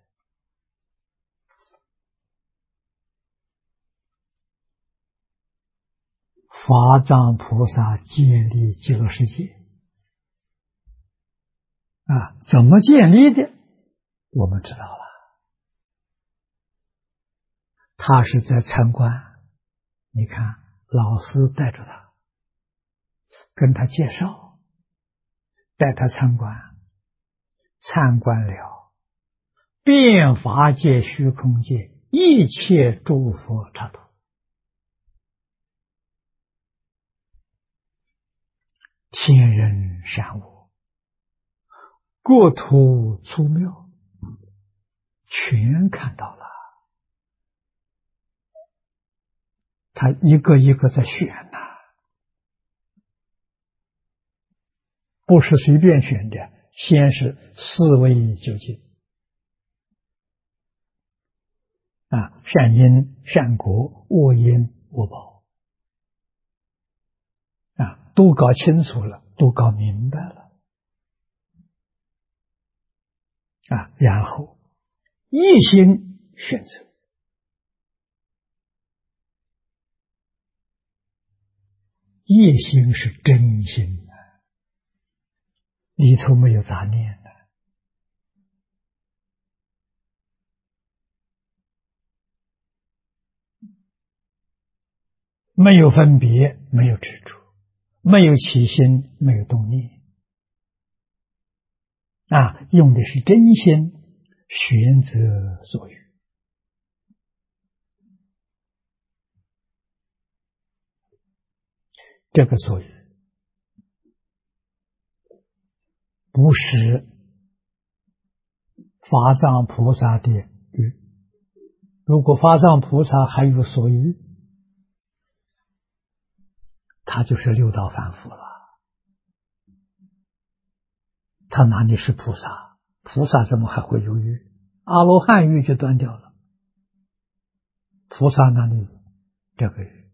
法藏菩萨建立极乐世界怎么建立的我们知道了，他是在参观，你看老师带着他跟他介绍，带他参观，参观了遍法界虚空界一切诸佛刹土，天人善恶，国土粗妙，全看到了。他一个一个在选不是随便选的，先是思维究竟善因善果，恶因恶报都搞清楚了，都搞明白了然后一心选择，一心是真心里头没有杂念没有分别，没有执着，没有起心，没有动念，用的是真心，选择所欲。这个所欲不是法藏菩萨的欲。如果法藏菩萨还有所欲，他就是六道凡夫了。他哪里是菩萨？菩萨怎么还会有欲？阿罗汉欲就断掉了，菩萨哪里有这个欲？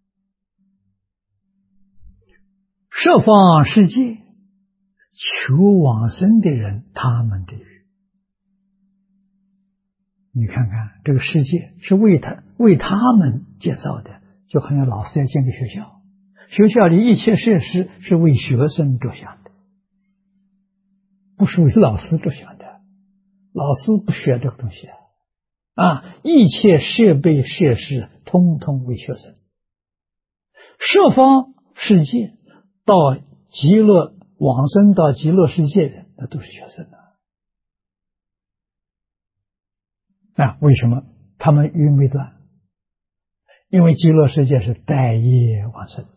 十方世界求往生的人，他们的欲，你看看这个世界是为他们建造的，就好像老师要建个学校，学校里一切设施是为学生着想的，不是为老师着想的。老师不学这个东西一切设备设施通通为学生。十方世界到极乐往生到极乐世界的，那都是学生为什么他们欲没断？因为极乐世界是带业往生。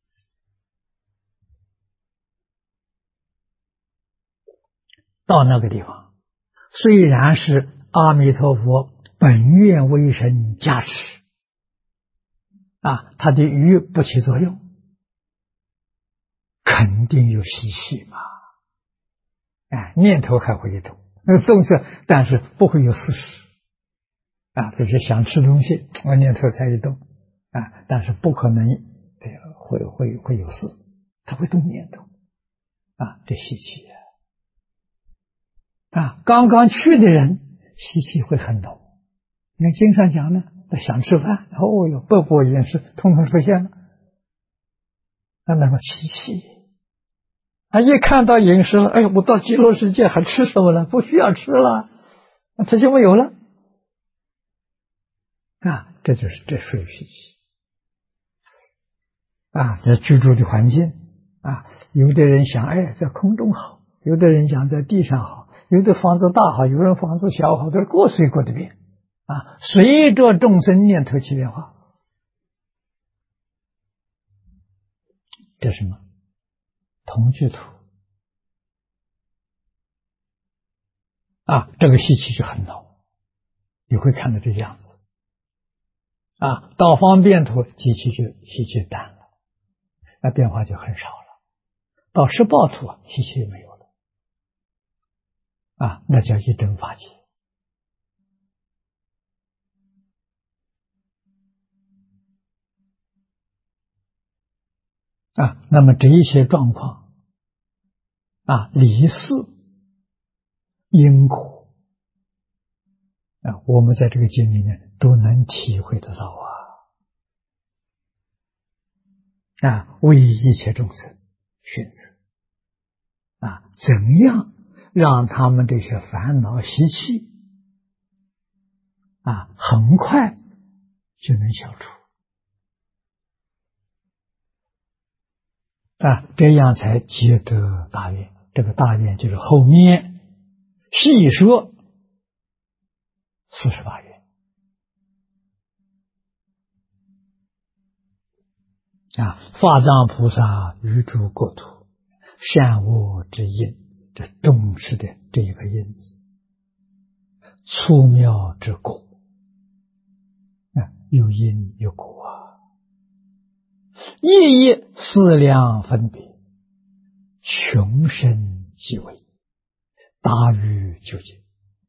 到那个地方，虽然是阿弥陀佛本愿威神加持他的欲不起作用，肯定有习气嘛。念头还会动，动是，但是不会有事实比如说想吃东西，念头才一动但是不可能会有事，它会动念头这习气刚刚去的人习气会很浓。你看经上讲呢，想吃饭，不过饮食通通出现了，那么习气一看到饮食了，我到极乐世界还吃什么了？不需要吃了，这就没有了这属于习气这居住的环境有的人想在空中好，有的人想在地上好，有的房子大好，有人房子小好，都各随各的便随着众生念头起变化。这是什么？同居土这个习气就很浓，你会看到这个样子到方便土习气淡了，那变化就很少了。到十报土习气没有了那叫一真法界那么这一些状况离世因果我们在这个经里面都能体会得到为一切众生选择怎样让他们这些烦恼习气很快就能消除这样才结得大愿。这个大愿就是后面细说48愿法藏菩萨于诸国土善恶之因，这重视的这一个因子，粗妙之果有因有果一一思量分别，穷深极微，达于究竟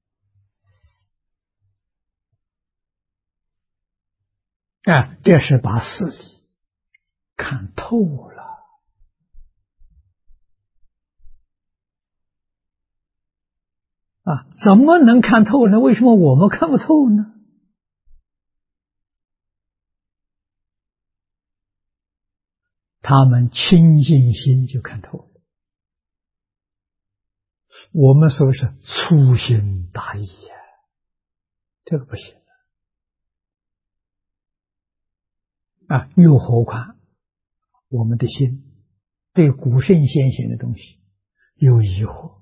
这是把事理看透了怎么能看透呢？为什么我们看不透呢？他们清净心就看透了，我们说是粗心大意这个不行又何况我们的心对古圣先贤的东西有疑惑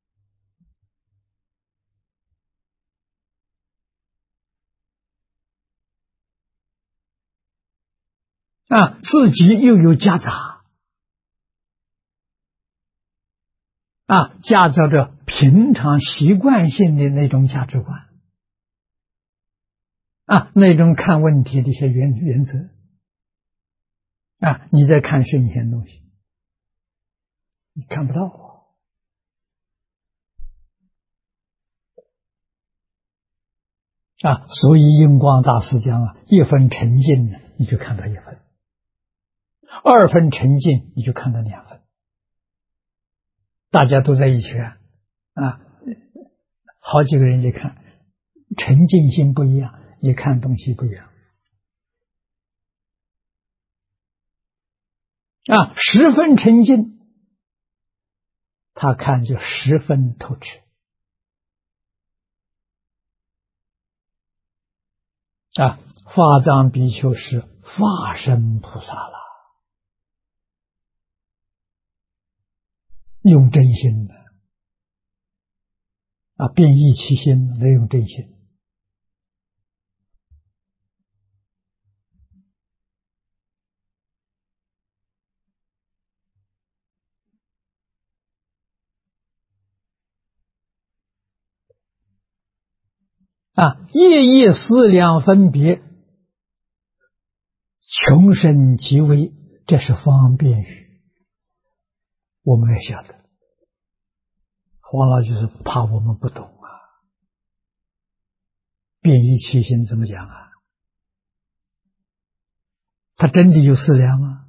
自己又有夹杂夹杂着平常习惯性的那种价值观那种看问题的一些原则你在看圣贤东西，你看不到所以印光大师讲一分沉静呢，你就看到一分；2分沉静，你就看到2分。大家都在一起好几个人一看，沉静性不一样，一看东西不一样10分沉静，他看就10分透彻法藏比丘是化身菩萨了，用真心的变异其心来用真心夜夜思量分别，穷深极微，这是方便语。我们也晓得，黄老就是怕我们不懂变异其心怎么讲他真的有思量吗？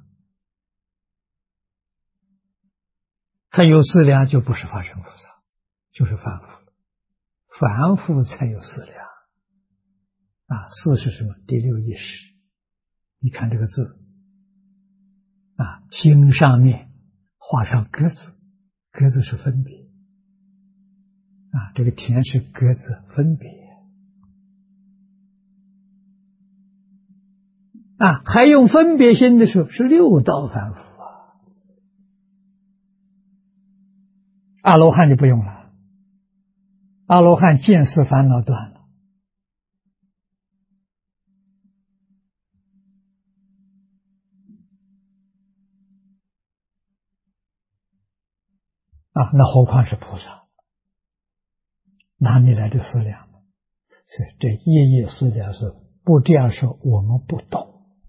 他有思量就不是法身菩萨，就是凡夫。凡夫才有思量思是什么？第六意识。你看这个字心上面画上鸽子，鸽子是分别这个田是鸽子分别还用分别心的时候是六道凡夫阿罗汉就不用了，阿罗汉见思烦恼断了那何况是菩萨，哪里来的思量呢？所以这夜夜思量是不这样说，我们不懂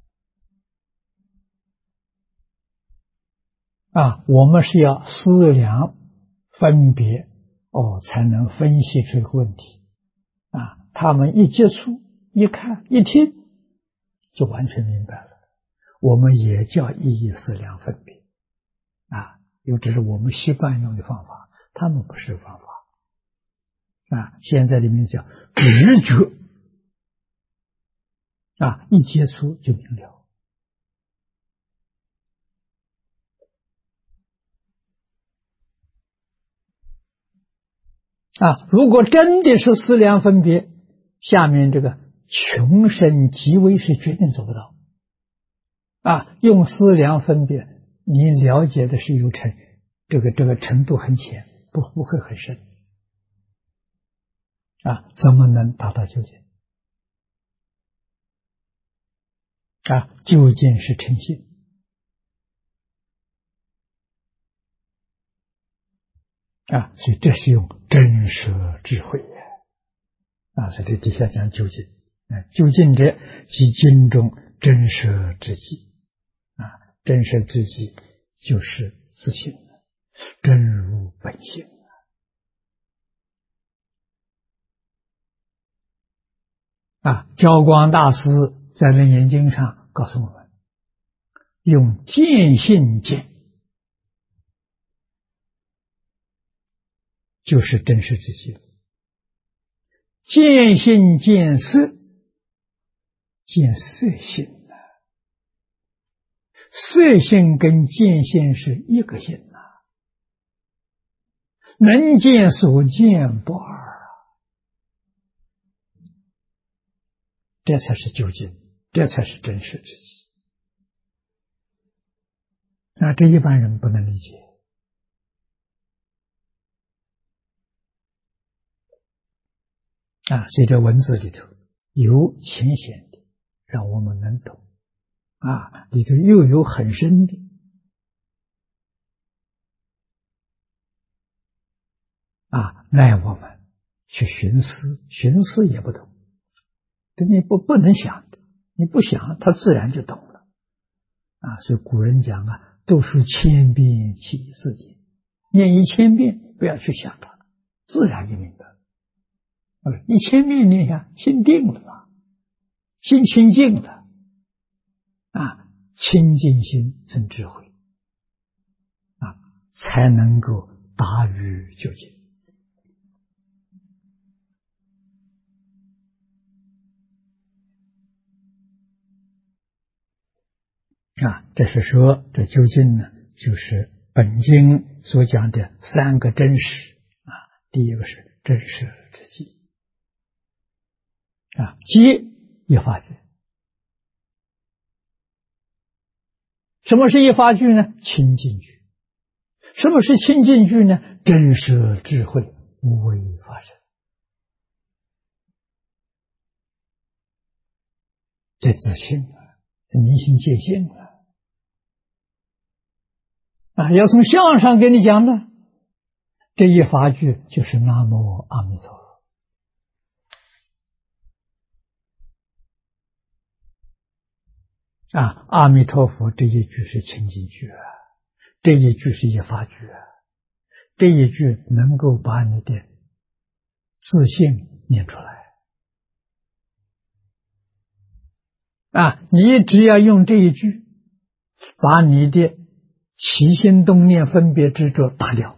我们是要思量分别才能分析这个问题他们一接触一看一听就完全明白了，我们也叫夜夜思量分别因为这是我们习惯用的方法，他们不是方法现在里面讲直觉一接触就明了如果真的是思量分别，下面这个穷深极微是绝对做不到用思量分别，你了解的是有这个程度很浅，不会很深怎么能达到究竟究竟是诚信所以这是用真实智慧所以这底下讲究竟究竟者即经中真实之际真实之际就是自性真如本性教光大师在《楞严经》上告诉我们，用见性见就是真实之性，见性见色，见色性色性跟见性是一个性能见所见不二这才是究竟，这才是真实之际这一般人不能理解所以这文字里头有浅显的，让我们能懂里头又有很深的赖我们去寻思，寻思也不懂，你不能想的，你不想，他自然就懂了所以古人讲读书千遍启自见，念1000遍，不要去想它，自然就明白了。1000遍念下，心定了嘛，心清净了清净心生智慧才能够达于究竟这是说这究竟呢，就是本经所讲的3个真实第一个是真实之机机一法句。什么是一法句呢？清净句。什么是清净句呢？真实智慧无为法身，这自信这明心见性要从相上给你讲的，这一法句就是南无阿弥陀佛阿弥陀佛这一句是清净句这一句是一法句这一句能够把你的自信念出来你只要用这一句把你的起心动念分别执着打掉，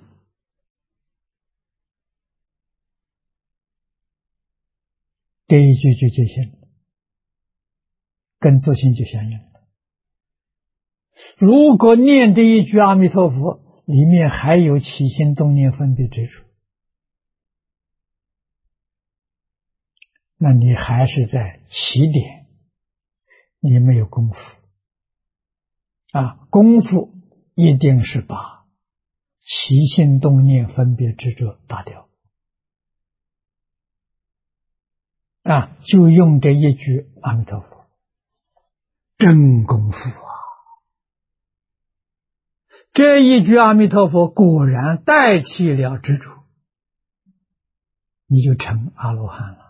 这一句就界限了，跟自信就相应了。如果念这一句阿弥陀佛里面还有起心动念分别执着，那你还是在起点，你没有功夫功夫一定是把起心动念分别执着打掉就用这一句阿弥陀佛，真功夫这一句阿弥陀佛果然代替了执着，你就成阿罗汉了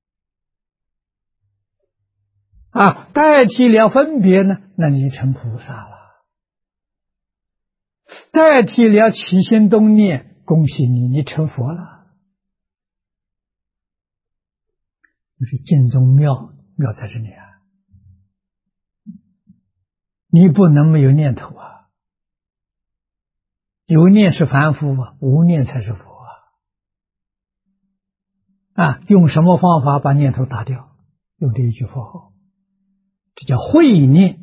代替了分别呢，那你就成菩萨了。代替了起心动念，恭喜你，你成佛了。就是净宗妙在这里你不能没有念头有念是凡夫无念才是佛用什么方法把念头打掉？用这一句佛号，这叫慧念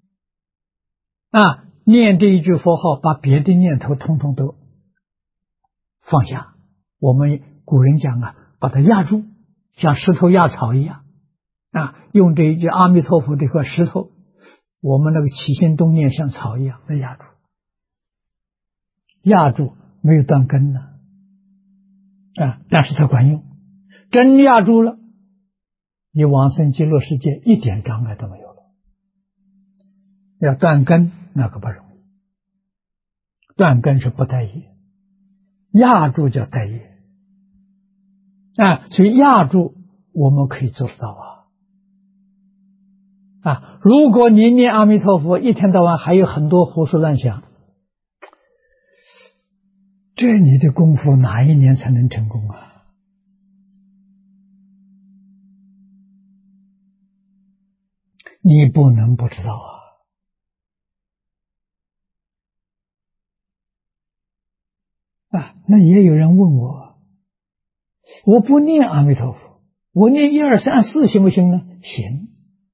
念这一句佛号，把别的念头统统都放下。我们古人讲把它压住，像石头压草一样用这一句阿弥陀佛这块石头，我们那个起心动念像草一样被压住，压住没有断根但是它管用，真压住了，你往生极乐世界一点障碍都没有了。要断根那可不容易，断根是不带业，压住叫带业所以压住我们可以做得到如果你念阿弥陀佛一天到晚还有很多胡思乱想，这你的功夫哪一年才能成功你不能不知道那也有人问我不念阿弥陀佛，我念1、2、3、4行不行呢？行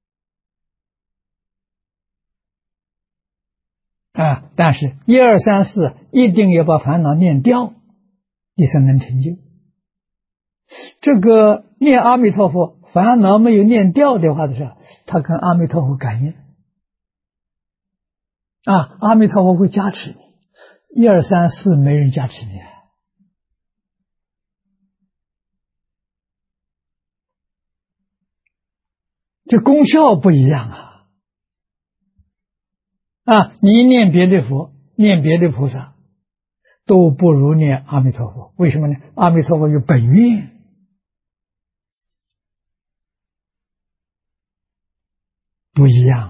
但是1、2、3、4一定要把烦恼念掉，你才能成就。这个念阿弥陀佛，烦恼没有念掉的话的时候，他跟阿弥陀佛感应阿弥陀佛会加持你，一二三四没人加持你，这功效不一样你念别的佛，念别的菩萨，都不如念阿弥陀佛。为什么呢？阿弥陀佛有本愿，不一样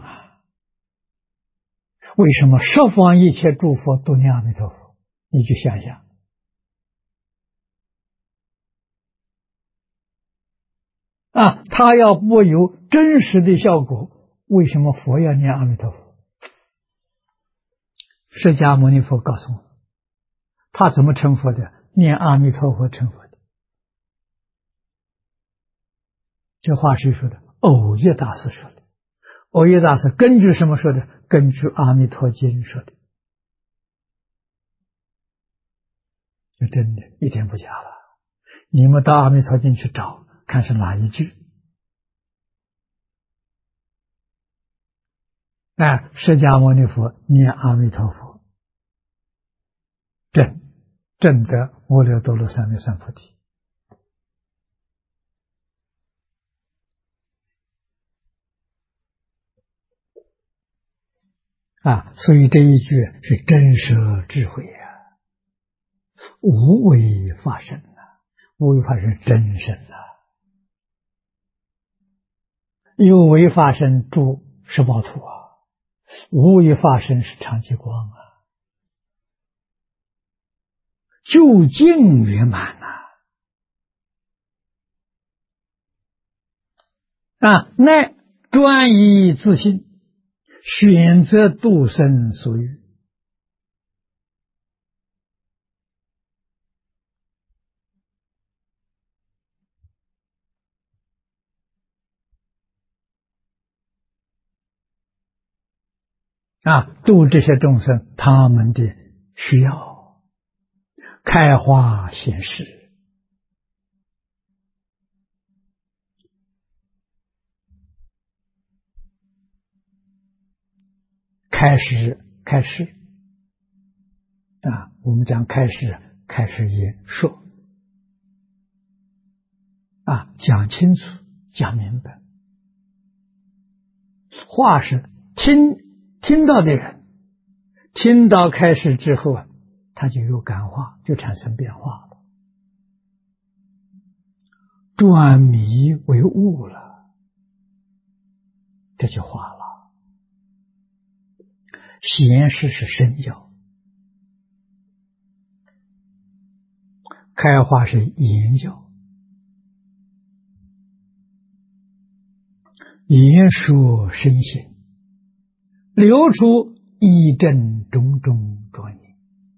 为什么十方一切诸佛都念阿弥陀佛？你去想想他要不有真实的效果，为什么佛要念阿弥陀佛？释迦牟尼佛告诉我，他怎么成佛的？念阿弥陀佛成佛的。这话谁说的？藕益大师说的。藕益大师根据什么说的？根据阿弥陀经说的。就真的一点不假了。你们到阿弥陀经去找，看是哪一句。释迦牟尼佛念阿弥陀佛，证得无量多罗三藐三菩提。所以这一句是真实智慧无为法身无为法身真身有为法身住十报土无为法身是常寂光究竟圆满乃专一自性，选择度生所欲度这些众生他们的需要，开花显示，开始我们讲开始也说讲清楚讲明白，话是听到的人听到开始之后他就有感化，就产生变化了，转迷为悟了，这就化了。显示是身教，开化是言教，言说身心，流出一正种种庄严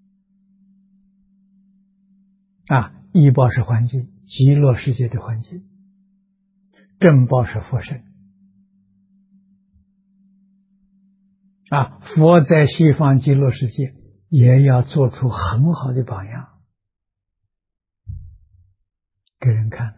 一报是环境，极乐世界的环境，正报是佛身佛在西方极乐世界也要做出很好的榜样给人看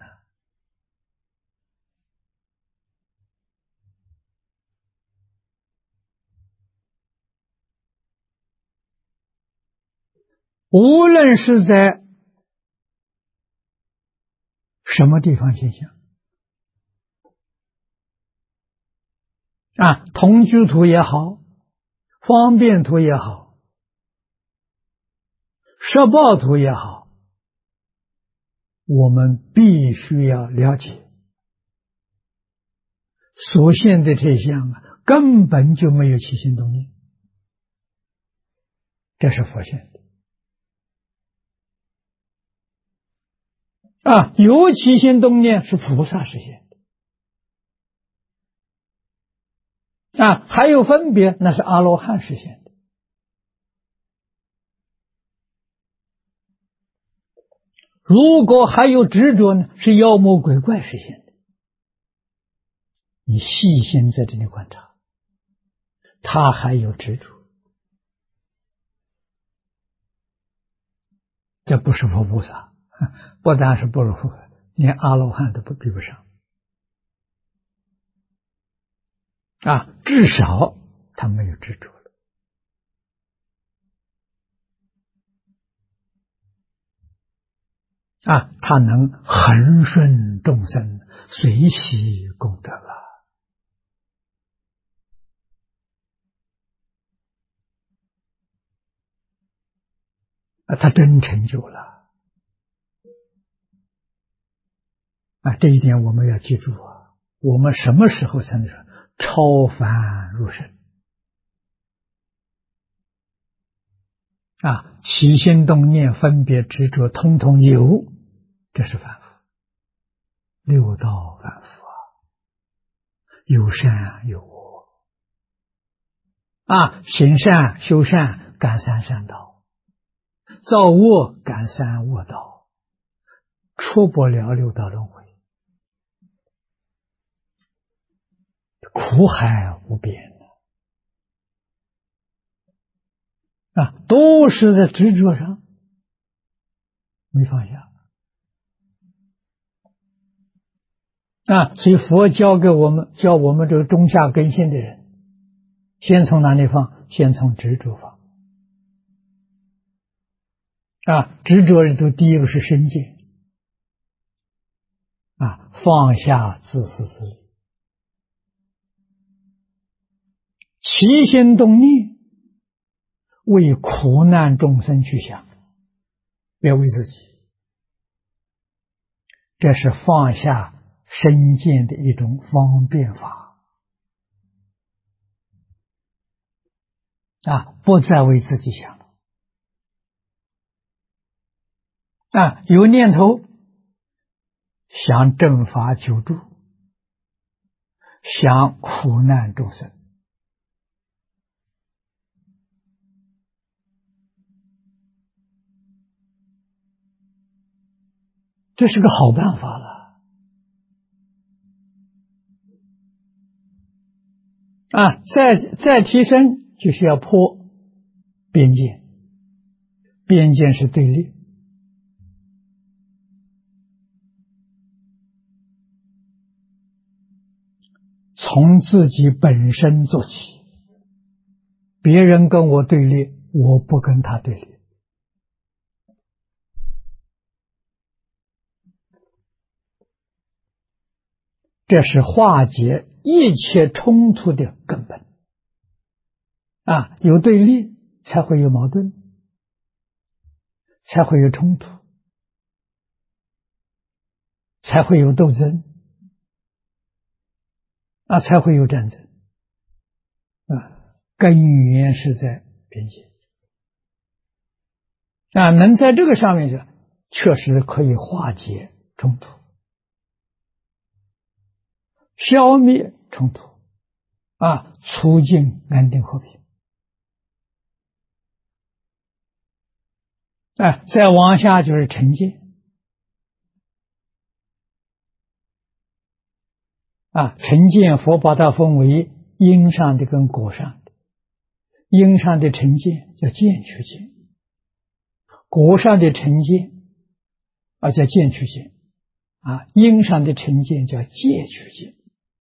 无论是在什么地方现象同居土也好，方便土也好，摄报土也好，我们必须要了解所现的这相根本就没有起心动念，这是佛现的有起心动念是菩萨实现的还有分别那是阿罗汉实现的如果还有执着呢，是妖魔鬼怪实现的。你细心在这里观察，他还有执着，这不是佛菩萨，不但是不如佛，连阿罗汉都比不上至少他没有执着了他能恒顺众生，随喜功德他真成就了这一点我们要记住我们什么时候才能说超凡入圣起心动念分别执着通通有，这是凡夫，六道凡夫有善有恶行善修善感三善道，造恶感三恶道，出不了六道轮回，苦海无边都是在执着上没放下所以佛教我们这个中下根性的人，先从哪里放？先从执着放执着里头第一个是身见放下自私自利，起心动念为苦难众生去想，别为自己，这是放下身见的一种方便法不再为自己想有念头想正法救助，想苦难众生，这是个好办法了再提升就是要破边界，边界是对立，从自己本身做起，别人跟我对立，我不跟他对立，这是化解一切冲突的根本有对立才会有矛盾，才会有冲突，才会有斗争才会有战争根源是在边界能在这个上面确实可以化解冲突，消灭冲突促进安定和平再往下就是成见成见佛把它分为因上的跟果上的，因上的成见叫见取见，果上的成见叫见取见因上的成见叫戒取见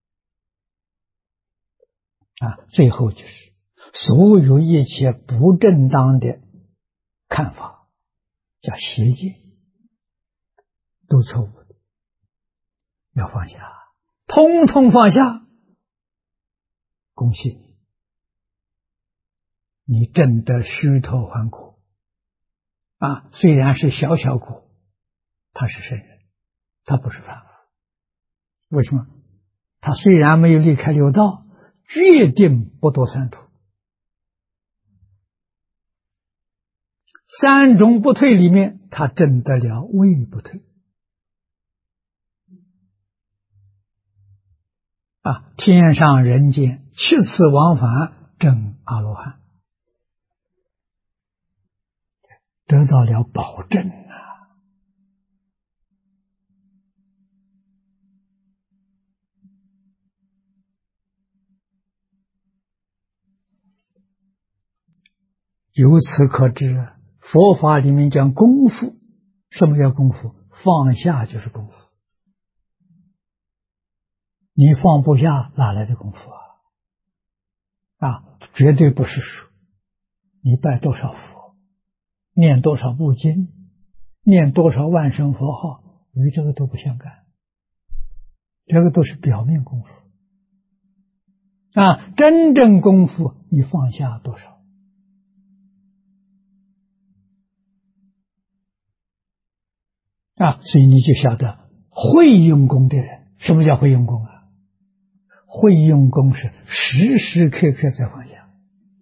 最后就是所有一切不正当的看法叫邪见，都错误的，要放下，通通放下，恭喜你，你证得须陀洹果虽然是小小果，他是圣人，他不是凡夫。为什么？他虽然没有离开六道，决定不堕三途，三种不退里面他证得了位不退天上人间7次往返证阿罗汉，得到了保证由此可知佛法里面讲功夫，什么叫功夫？放下就是功夫，你放不下哪来的功夫绝对不是说你拜多少佛，念多少部经， 念多少万声佛号，与这个都不相干，这个都是表面功夫啊。真正功夫，你放下多少啊？所以你就晓得会用功的人，什么叫会用功啊？会用功是时时刻刻在放下，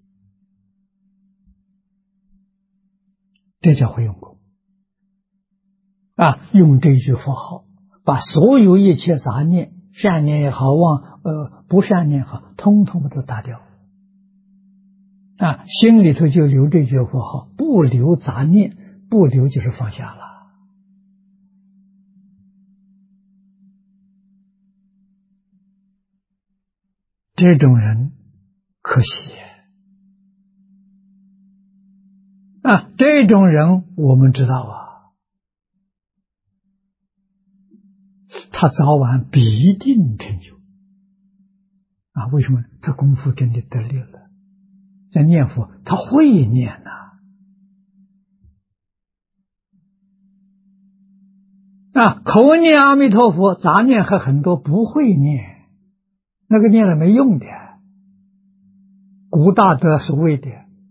这叫会用功啊！用这句佛号，把所有一切杂念，善念也好，不善念也好，通通都打掉啊！心里头就留这句佛号，不留杂念，不留就是放下了。这种人可惜啊！这种人我们知道啊，他早晚必定成就啊！为什么？他功夫真的得力了，在念佛，他会念啊，口念阿弥陀佛，杂念还很多，不会念。那个念了没用的，古大德所谓的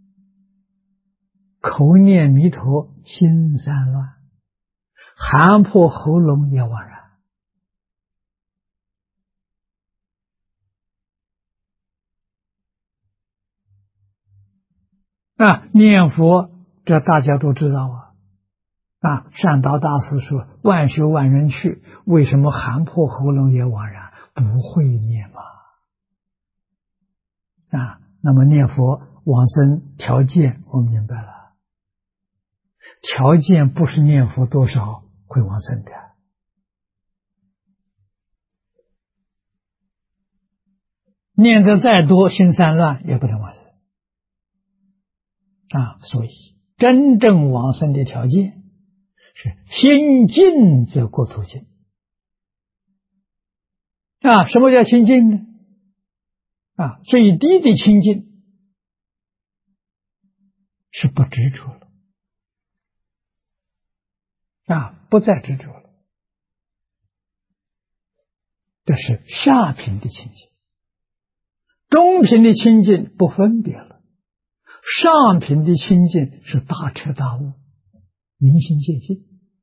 口念弥陀心散乱，喊破喉咙也枉然啊！念佛这大家都知道啊！善导大师说万修万人去，为什么喊破喉咙也枉然？不会念嘛啊！那么念佛往生条件我明白了，条件不是念佛多少会往生的，念得再多心散乱也不能往生啊！所以真正往生的条件是心净则过途径啊！什么叫清净呢？啊，最低的清净是不执着了啊，不再执着了，这是下品的清净。中品的清净不分别了，上品的清净是大彻大悟，明心见性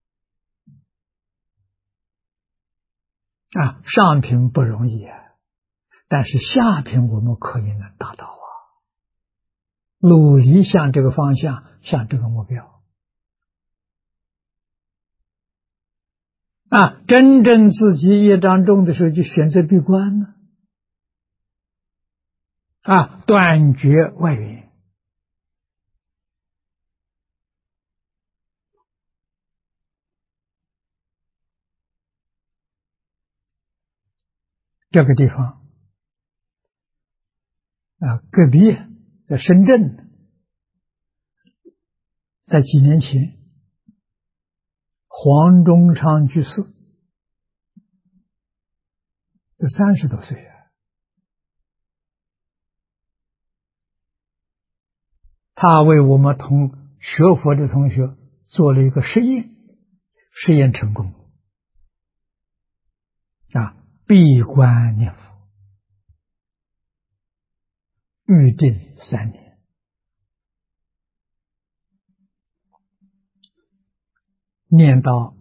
啊。上品不容易啊，但是下品我们可以能达到啊，努力向这个方向，向这个目标啊。真正自己业障重的时候，就选择闭关了啊，断绝外缘。这个地方啊，隔壁在深圳，在几年前，黄忠昌居士，这30多岁啊，他为我们学佛的同学做了一个实验，实验成功啊，闭关念佛，预定3年，念到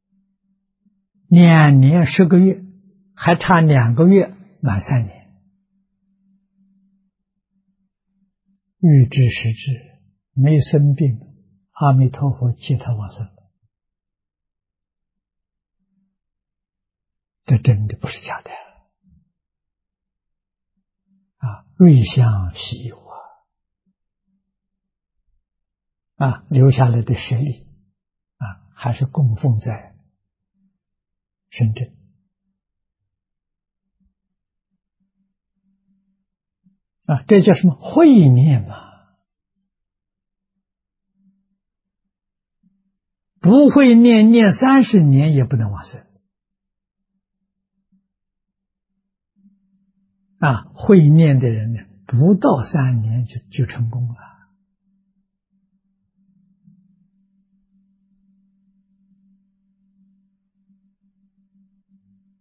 2年10个月，还差2个月满3年，预知时至，没生病，阿弥陀佛接他往生了。这真的不是假的啊！瑞相稀有啊！留下来的舍利啊，还是供奉在深圳啊！这叫什么慧念嘛？不会念30年也不能往生啊！会念的人呢，不到3年就成功了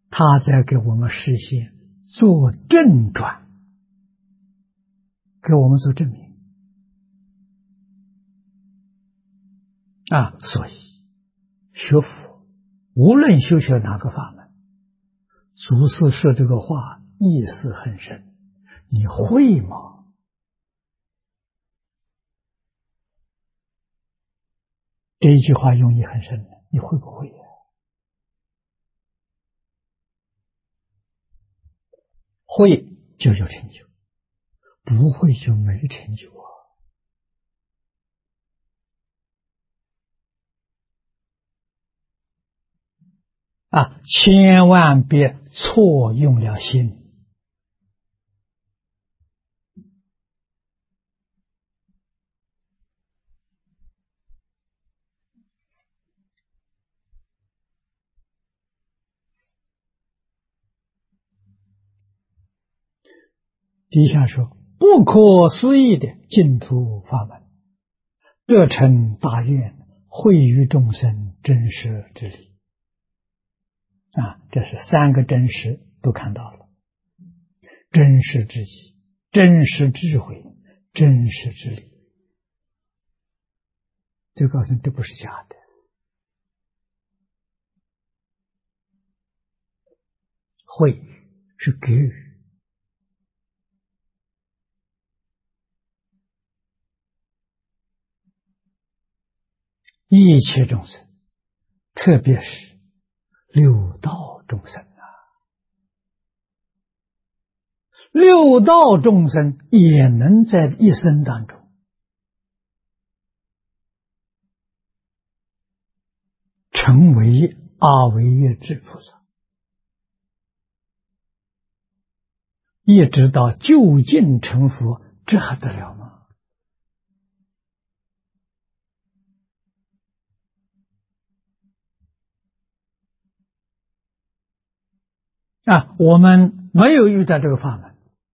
他在给我们实现做正转，给我们做证明所以学佛无论修学哪个法门，祖师说这个话意思很深，你会吗？这一句话用意很深，你会不会呀？会就有成就，不会就没成就千万别错用了心。底下说，不可思议的净土法门，得成大愿，惠于众生真实之理。这是三个真实都看到了，真实之极，真实智慧，真实之理，就告诉你这不是假的。惠是给予，一切众生，特别是六道众生六道众生也能在一生当中成为阿惟越致菩萨，一直到究竟成佛，这还得了吗？我们没有遇到这个法门，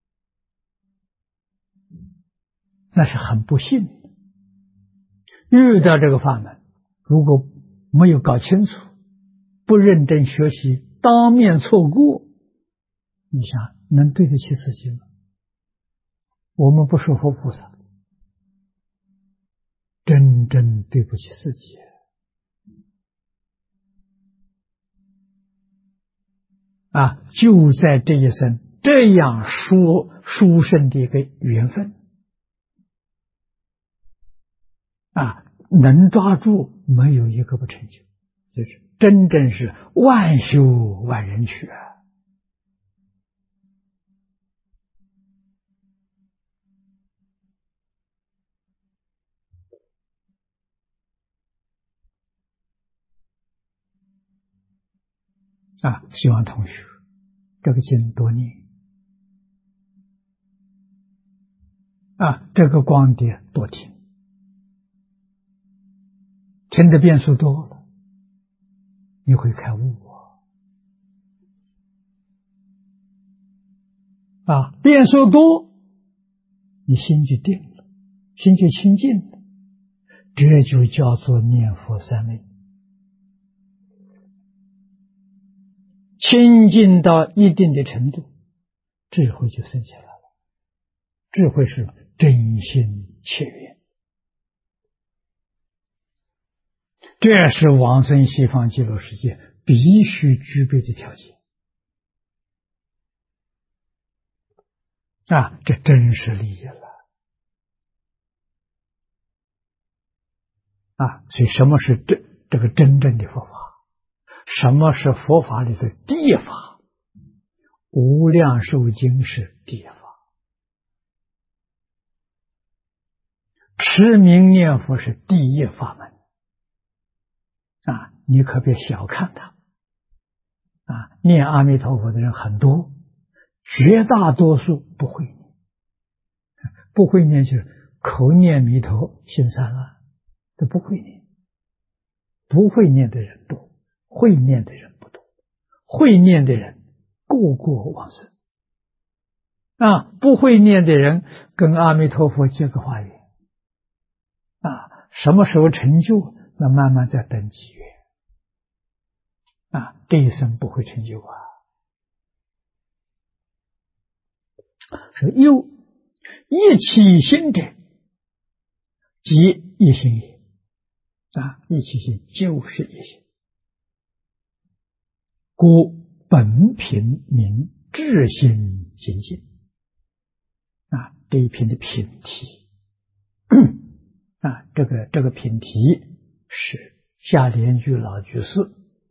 那是很不幸的。遇到这个法门，如果没有搞清楚，不认真学习，当面错过，你想能对得起自己吗？我们不是活菩萨，真正对不起自己。就在这一生这样殊胜的一个缘分能抓住，没有一个不成就，就是真正是万修万人去希望同学这个经多念这个光碟多听，听的遍数多了，你会开悟遍数多，你心就定了，心就清净了，这就叫做念佛三昧。清净到一定的程度，智慧就生起来了。智慧是真心切愿，这是往生西方极乐世界必须具备的条件这真是利益了所以什么是这个真正的佛法？什么是佛法里的第一法？无量寿经是第一法，持名念佛是第一法门你可别小看它念阿弥陀佛的人很多，绝大多数不会念，不会念就是口念弥陀心散乱，这不会念。不会念的人多，会念的人不多，会念的人个个往生不会念的人跟阿弥陀佛结个化缘什么时候成就，那慢慢再等机缘这一生不会成就说又一起心者，即一心也。一起心就是一心。故本品名智心精进。这一品的品题这个品题是夏莲居老居士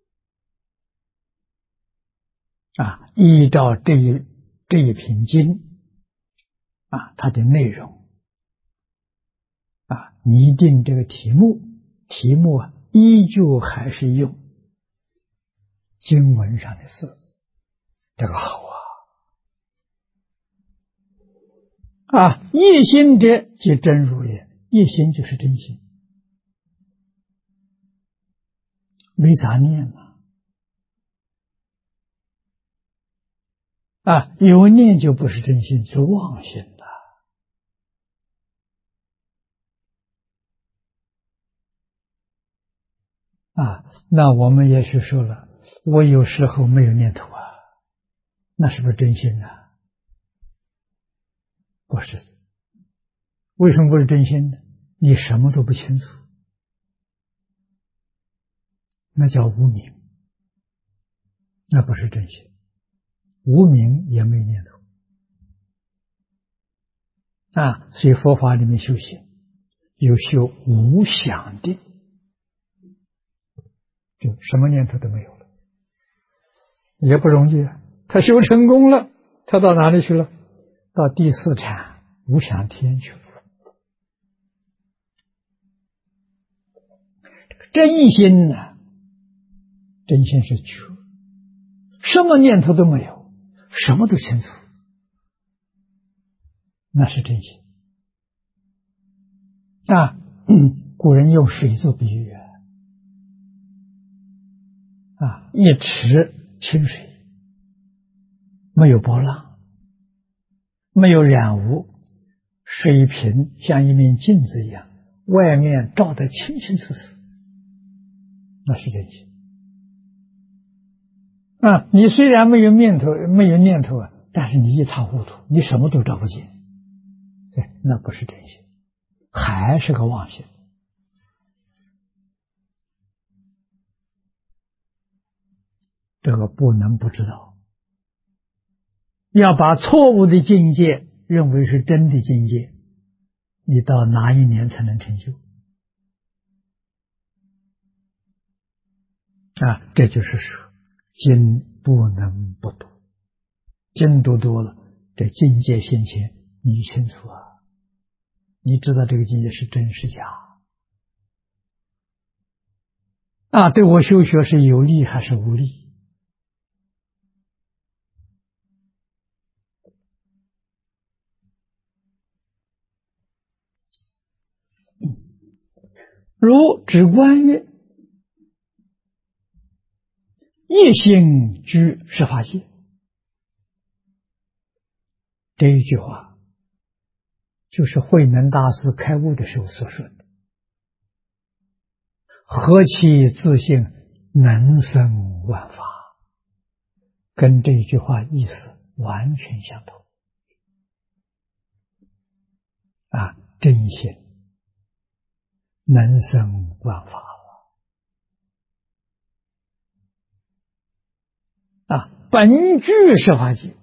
依照这一品经它的内容拟定这个题目依旧还是用经文上的字，这个好一心者即真如也，一心就是真心，没杂念有念就不是真心，是妄心的。那我们也许说了，我有时候没有念头那是不是真心呢？不是的。为什么不是真心呢？你什么都不清楚，那叫无明，那不是真心。无明也没念头所以佛法里面修行有修无想定，就什么念头都没有了，也不容易他修成功了，他到哪里去了？到第四禅无想天去了。真心呢？真心是觉，什么念头都没有，什么都清楚，那是真心古人用水做比喻一池清水，没有波浪，没有染污，水平像一面镜子一样，外面照得清清楚楚，那是真心你虽然没有念头但是你一塌糊涂，你什么都找不见，对，那不是真心，还是个妄心。这个不能不知道，要把错误的境界认为是真的境界，你到哪一年才能成就这就是说经不能不读，经读多了，这境界现前你清楚你知道这个境界是真是假对我修学是有利还是无利？如指观曰：一心居十法界。这一句话就是慧能大师开悟的时候所说的，何其自信能生万法，跟这一句话意思完全相同真心能生万法本具十法界，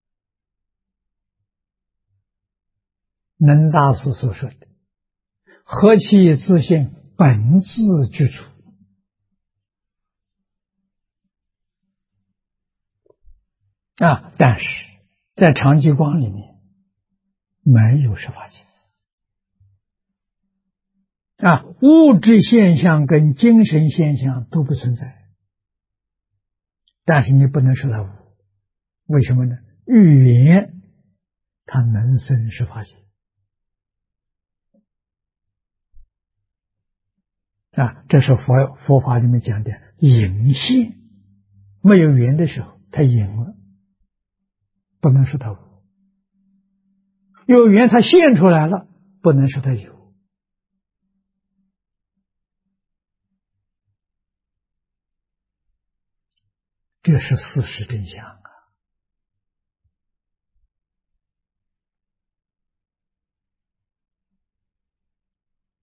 能大师所说的何其自信本自具足但是在常寂光里面没有十法界物质现象跟精神现象都不存在，但是你不能说它无，为什么呢？语言它能生十法界这是佛法里面讲的隐现，没有缘的时候它隐了，不能说它无；有缘它现出来了，不能说它有。这是事实真相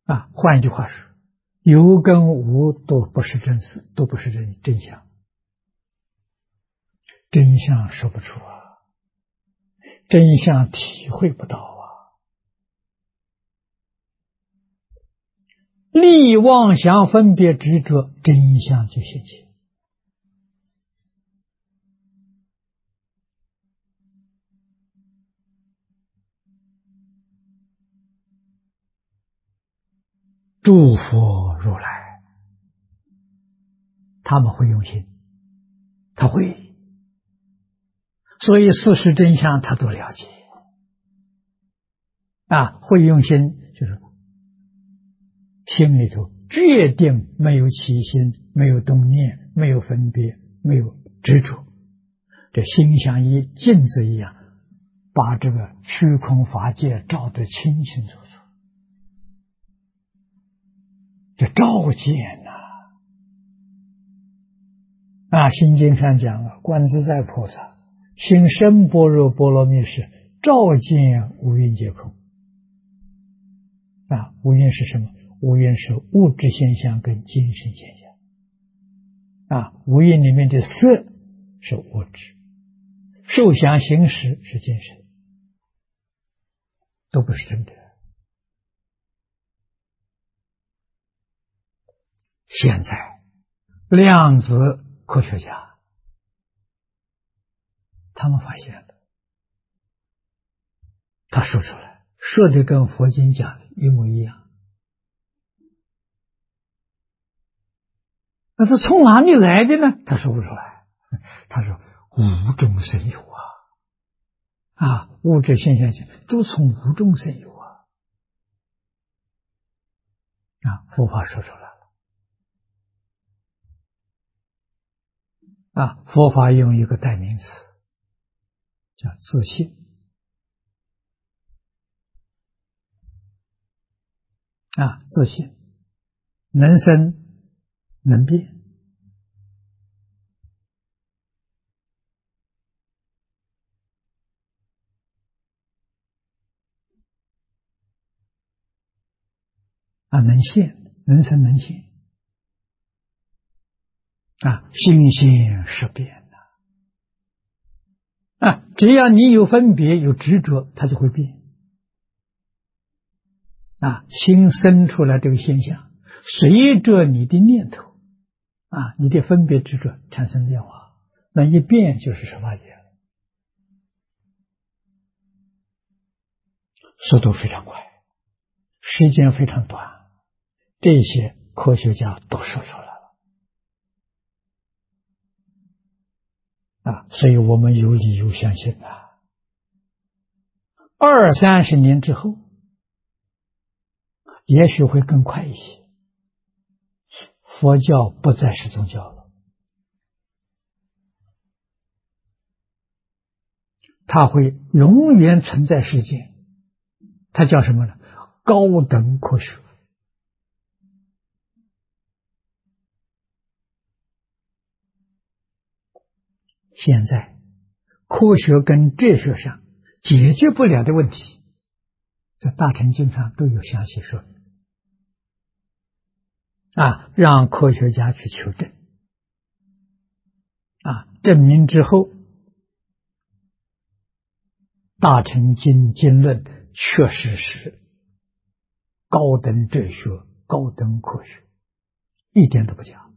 换一句话说，有跟无都不是真实，都不是真相，真相说不出真相体会不到利妄想分别执着，真相就现前。诸佛如来他们会用心，他会，所以事实真相他都了解会用心就是心里头决定没有起心，没有动念，没有分别，没有执着，这心像一镜子一样，把这个虚空法界照得清清楚楚，这照见心经上讲了，观自在菩萨行深般若波罗蜜时，照见五蕴皆空。五蕴是什么？五蕴是物质现象跟精神现象。五蕴里面的色是物质，受想行识是精神，都不是真的。现在量子科学家他们发现了，他说出来，说的跟佛经讲的一模一样。那这从哪里来的呢？他说不出来。他说无中生有物质现象都从无中生有佛法说出来了。佛法用一个代名词叫自信。自信能生能变。能现，能生能现。心现识变只要你有分别有执着，它就会变。心生出来这个现象，随着你的念头你的分别执着产生变化，那一变就是十八界了，速度非常快，时间非常短，这些科学家都说出来了所以我们有理由相信20-30年之后也许会更快一些，佛教不再是宗教了，它会永远存在世间。它叫什么呢？高等科学。现在科学跟哲学上解决不了的问题，在大乘经上都有详细说明让科学家去求证证明之后，大乘经论确实是高等哲学、高等科学，一点都不假。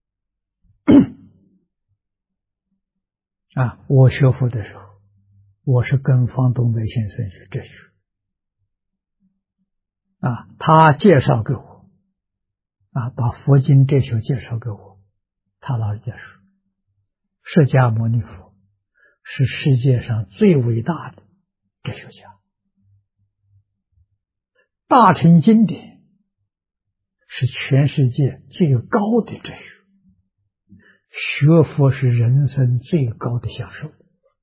我学佛的时候，我是跟方东梅先生学哲学他介绍给我把佛经哲学介绍给我，他老人家说，释迦牟尼佛是世界上最伟大的哲学家，大乘经典是全世界最高的哲学，学佛是人生最高的享受，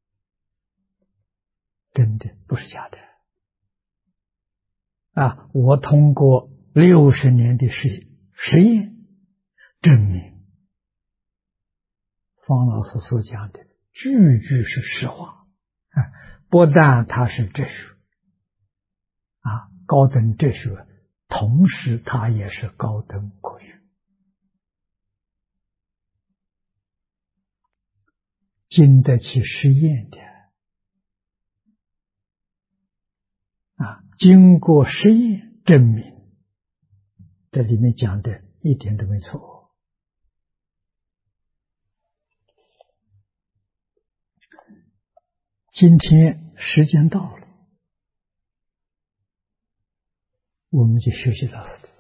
真的不是假的我通过60年的实验证明方老师所讲的句句是实话不但它是哲学高等哲学， 同时它也是高等国语，经得起实验的经过实验证明，这里面讲的一点都没错。今天时间到了，我们就休息到此。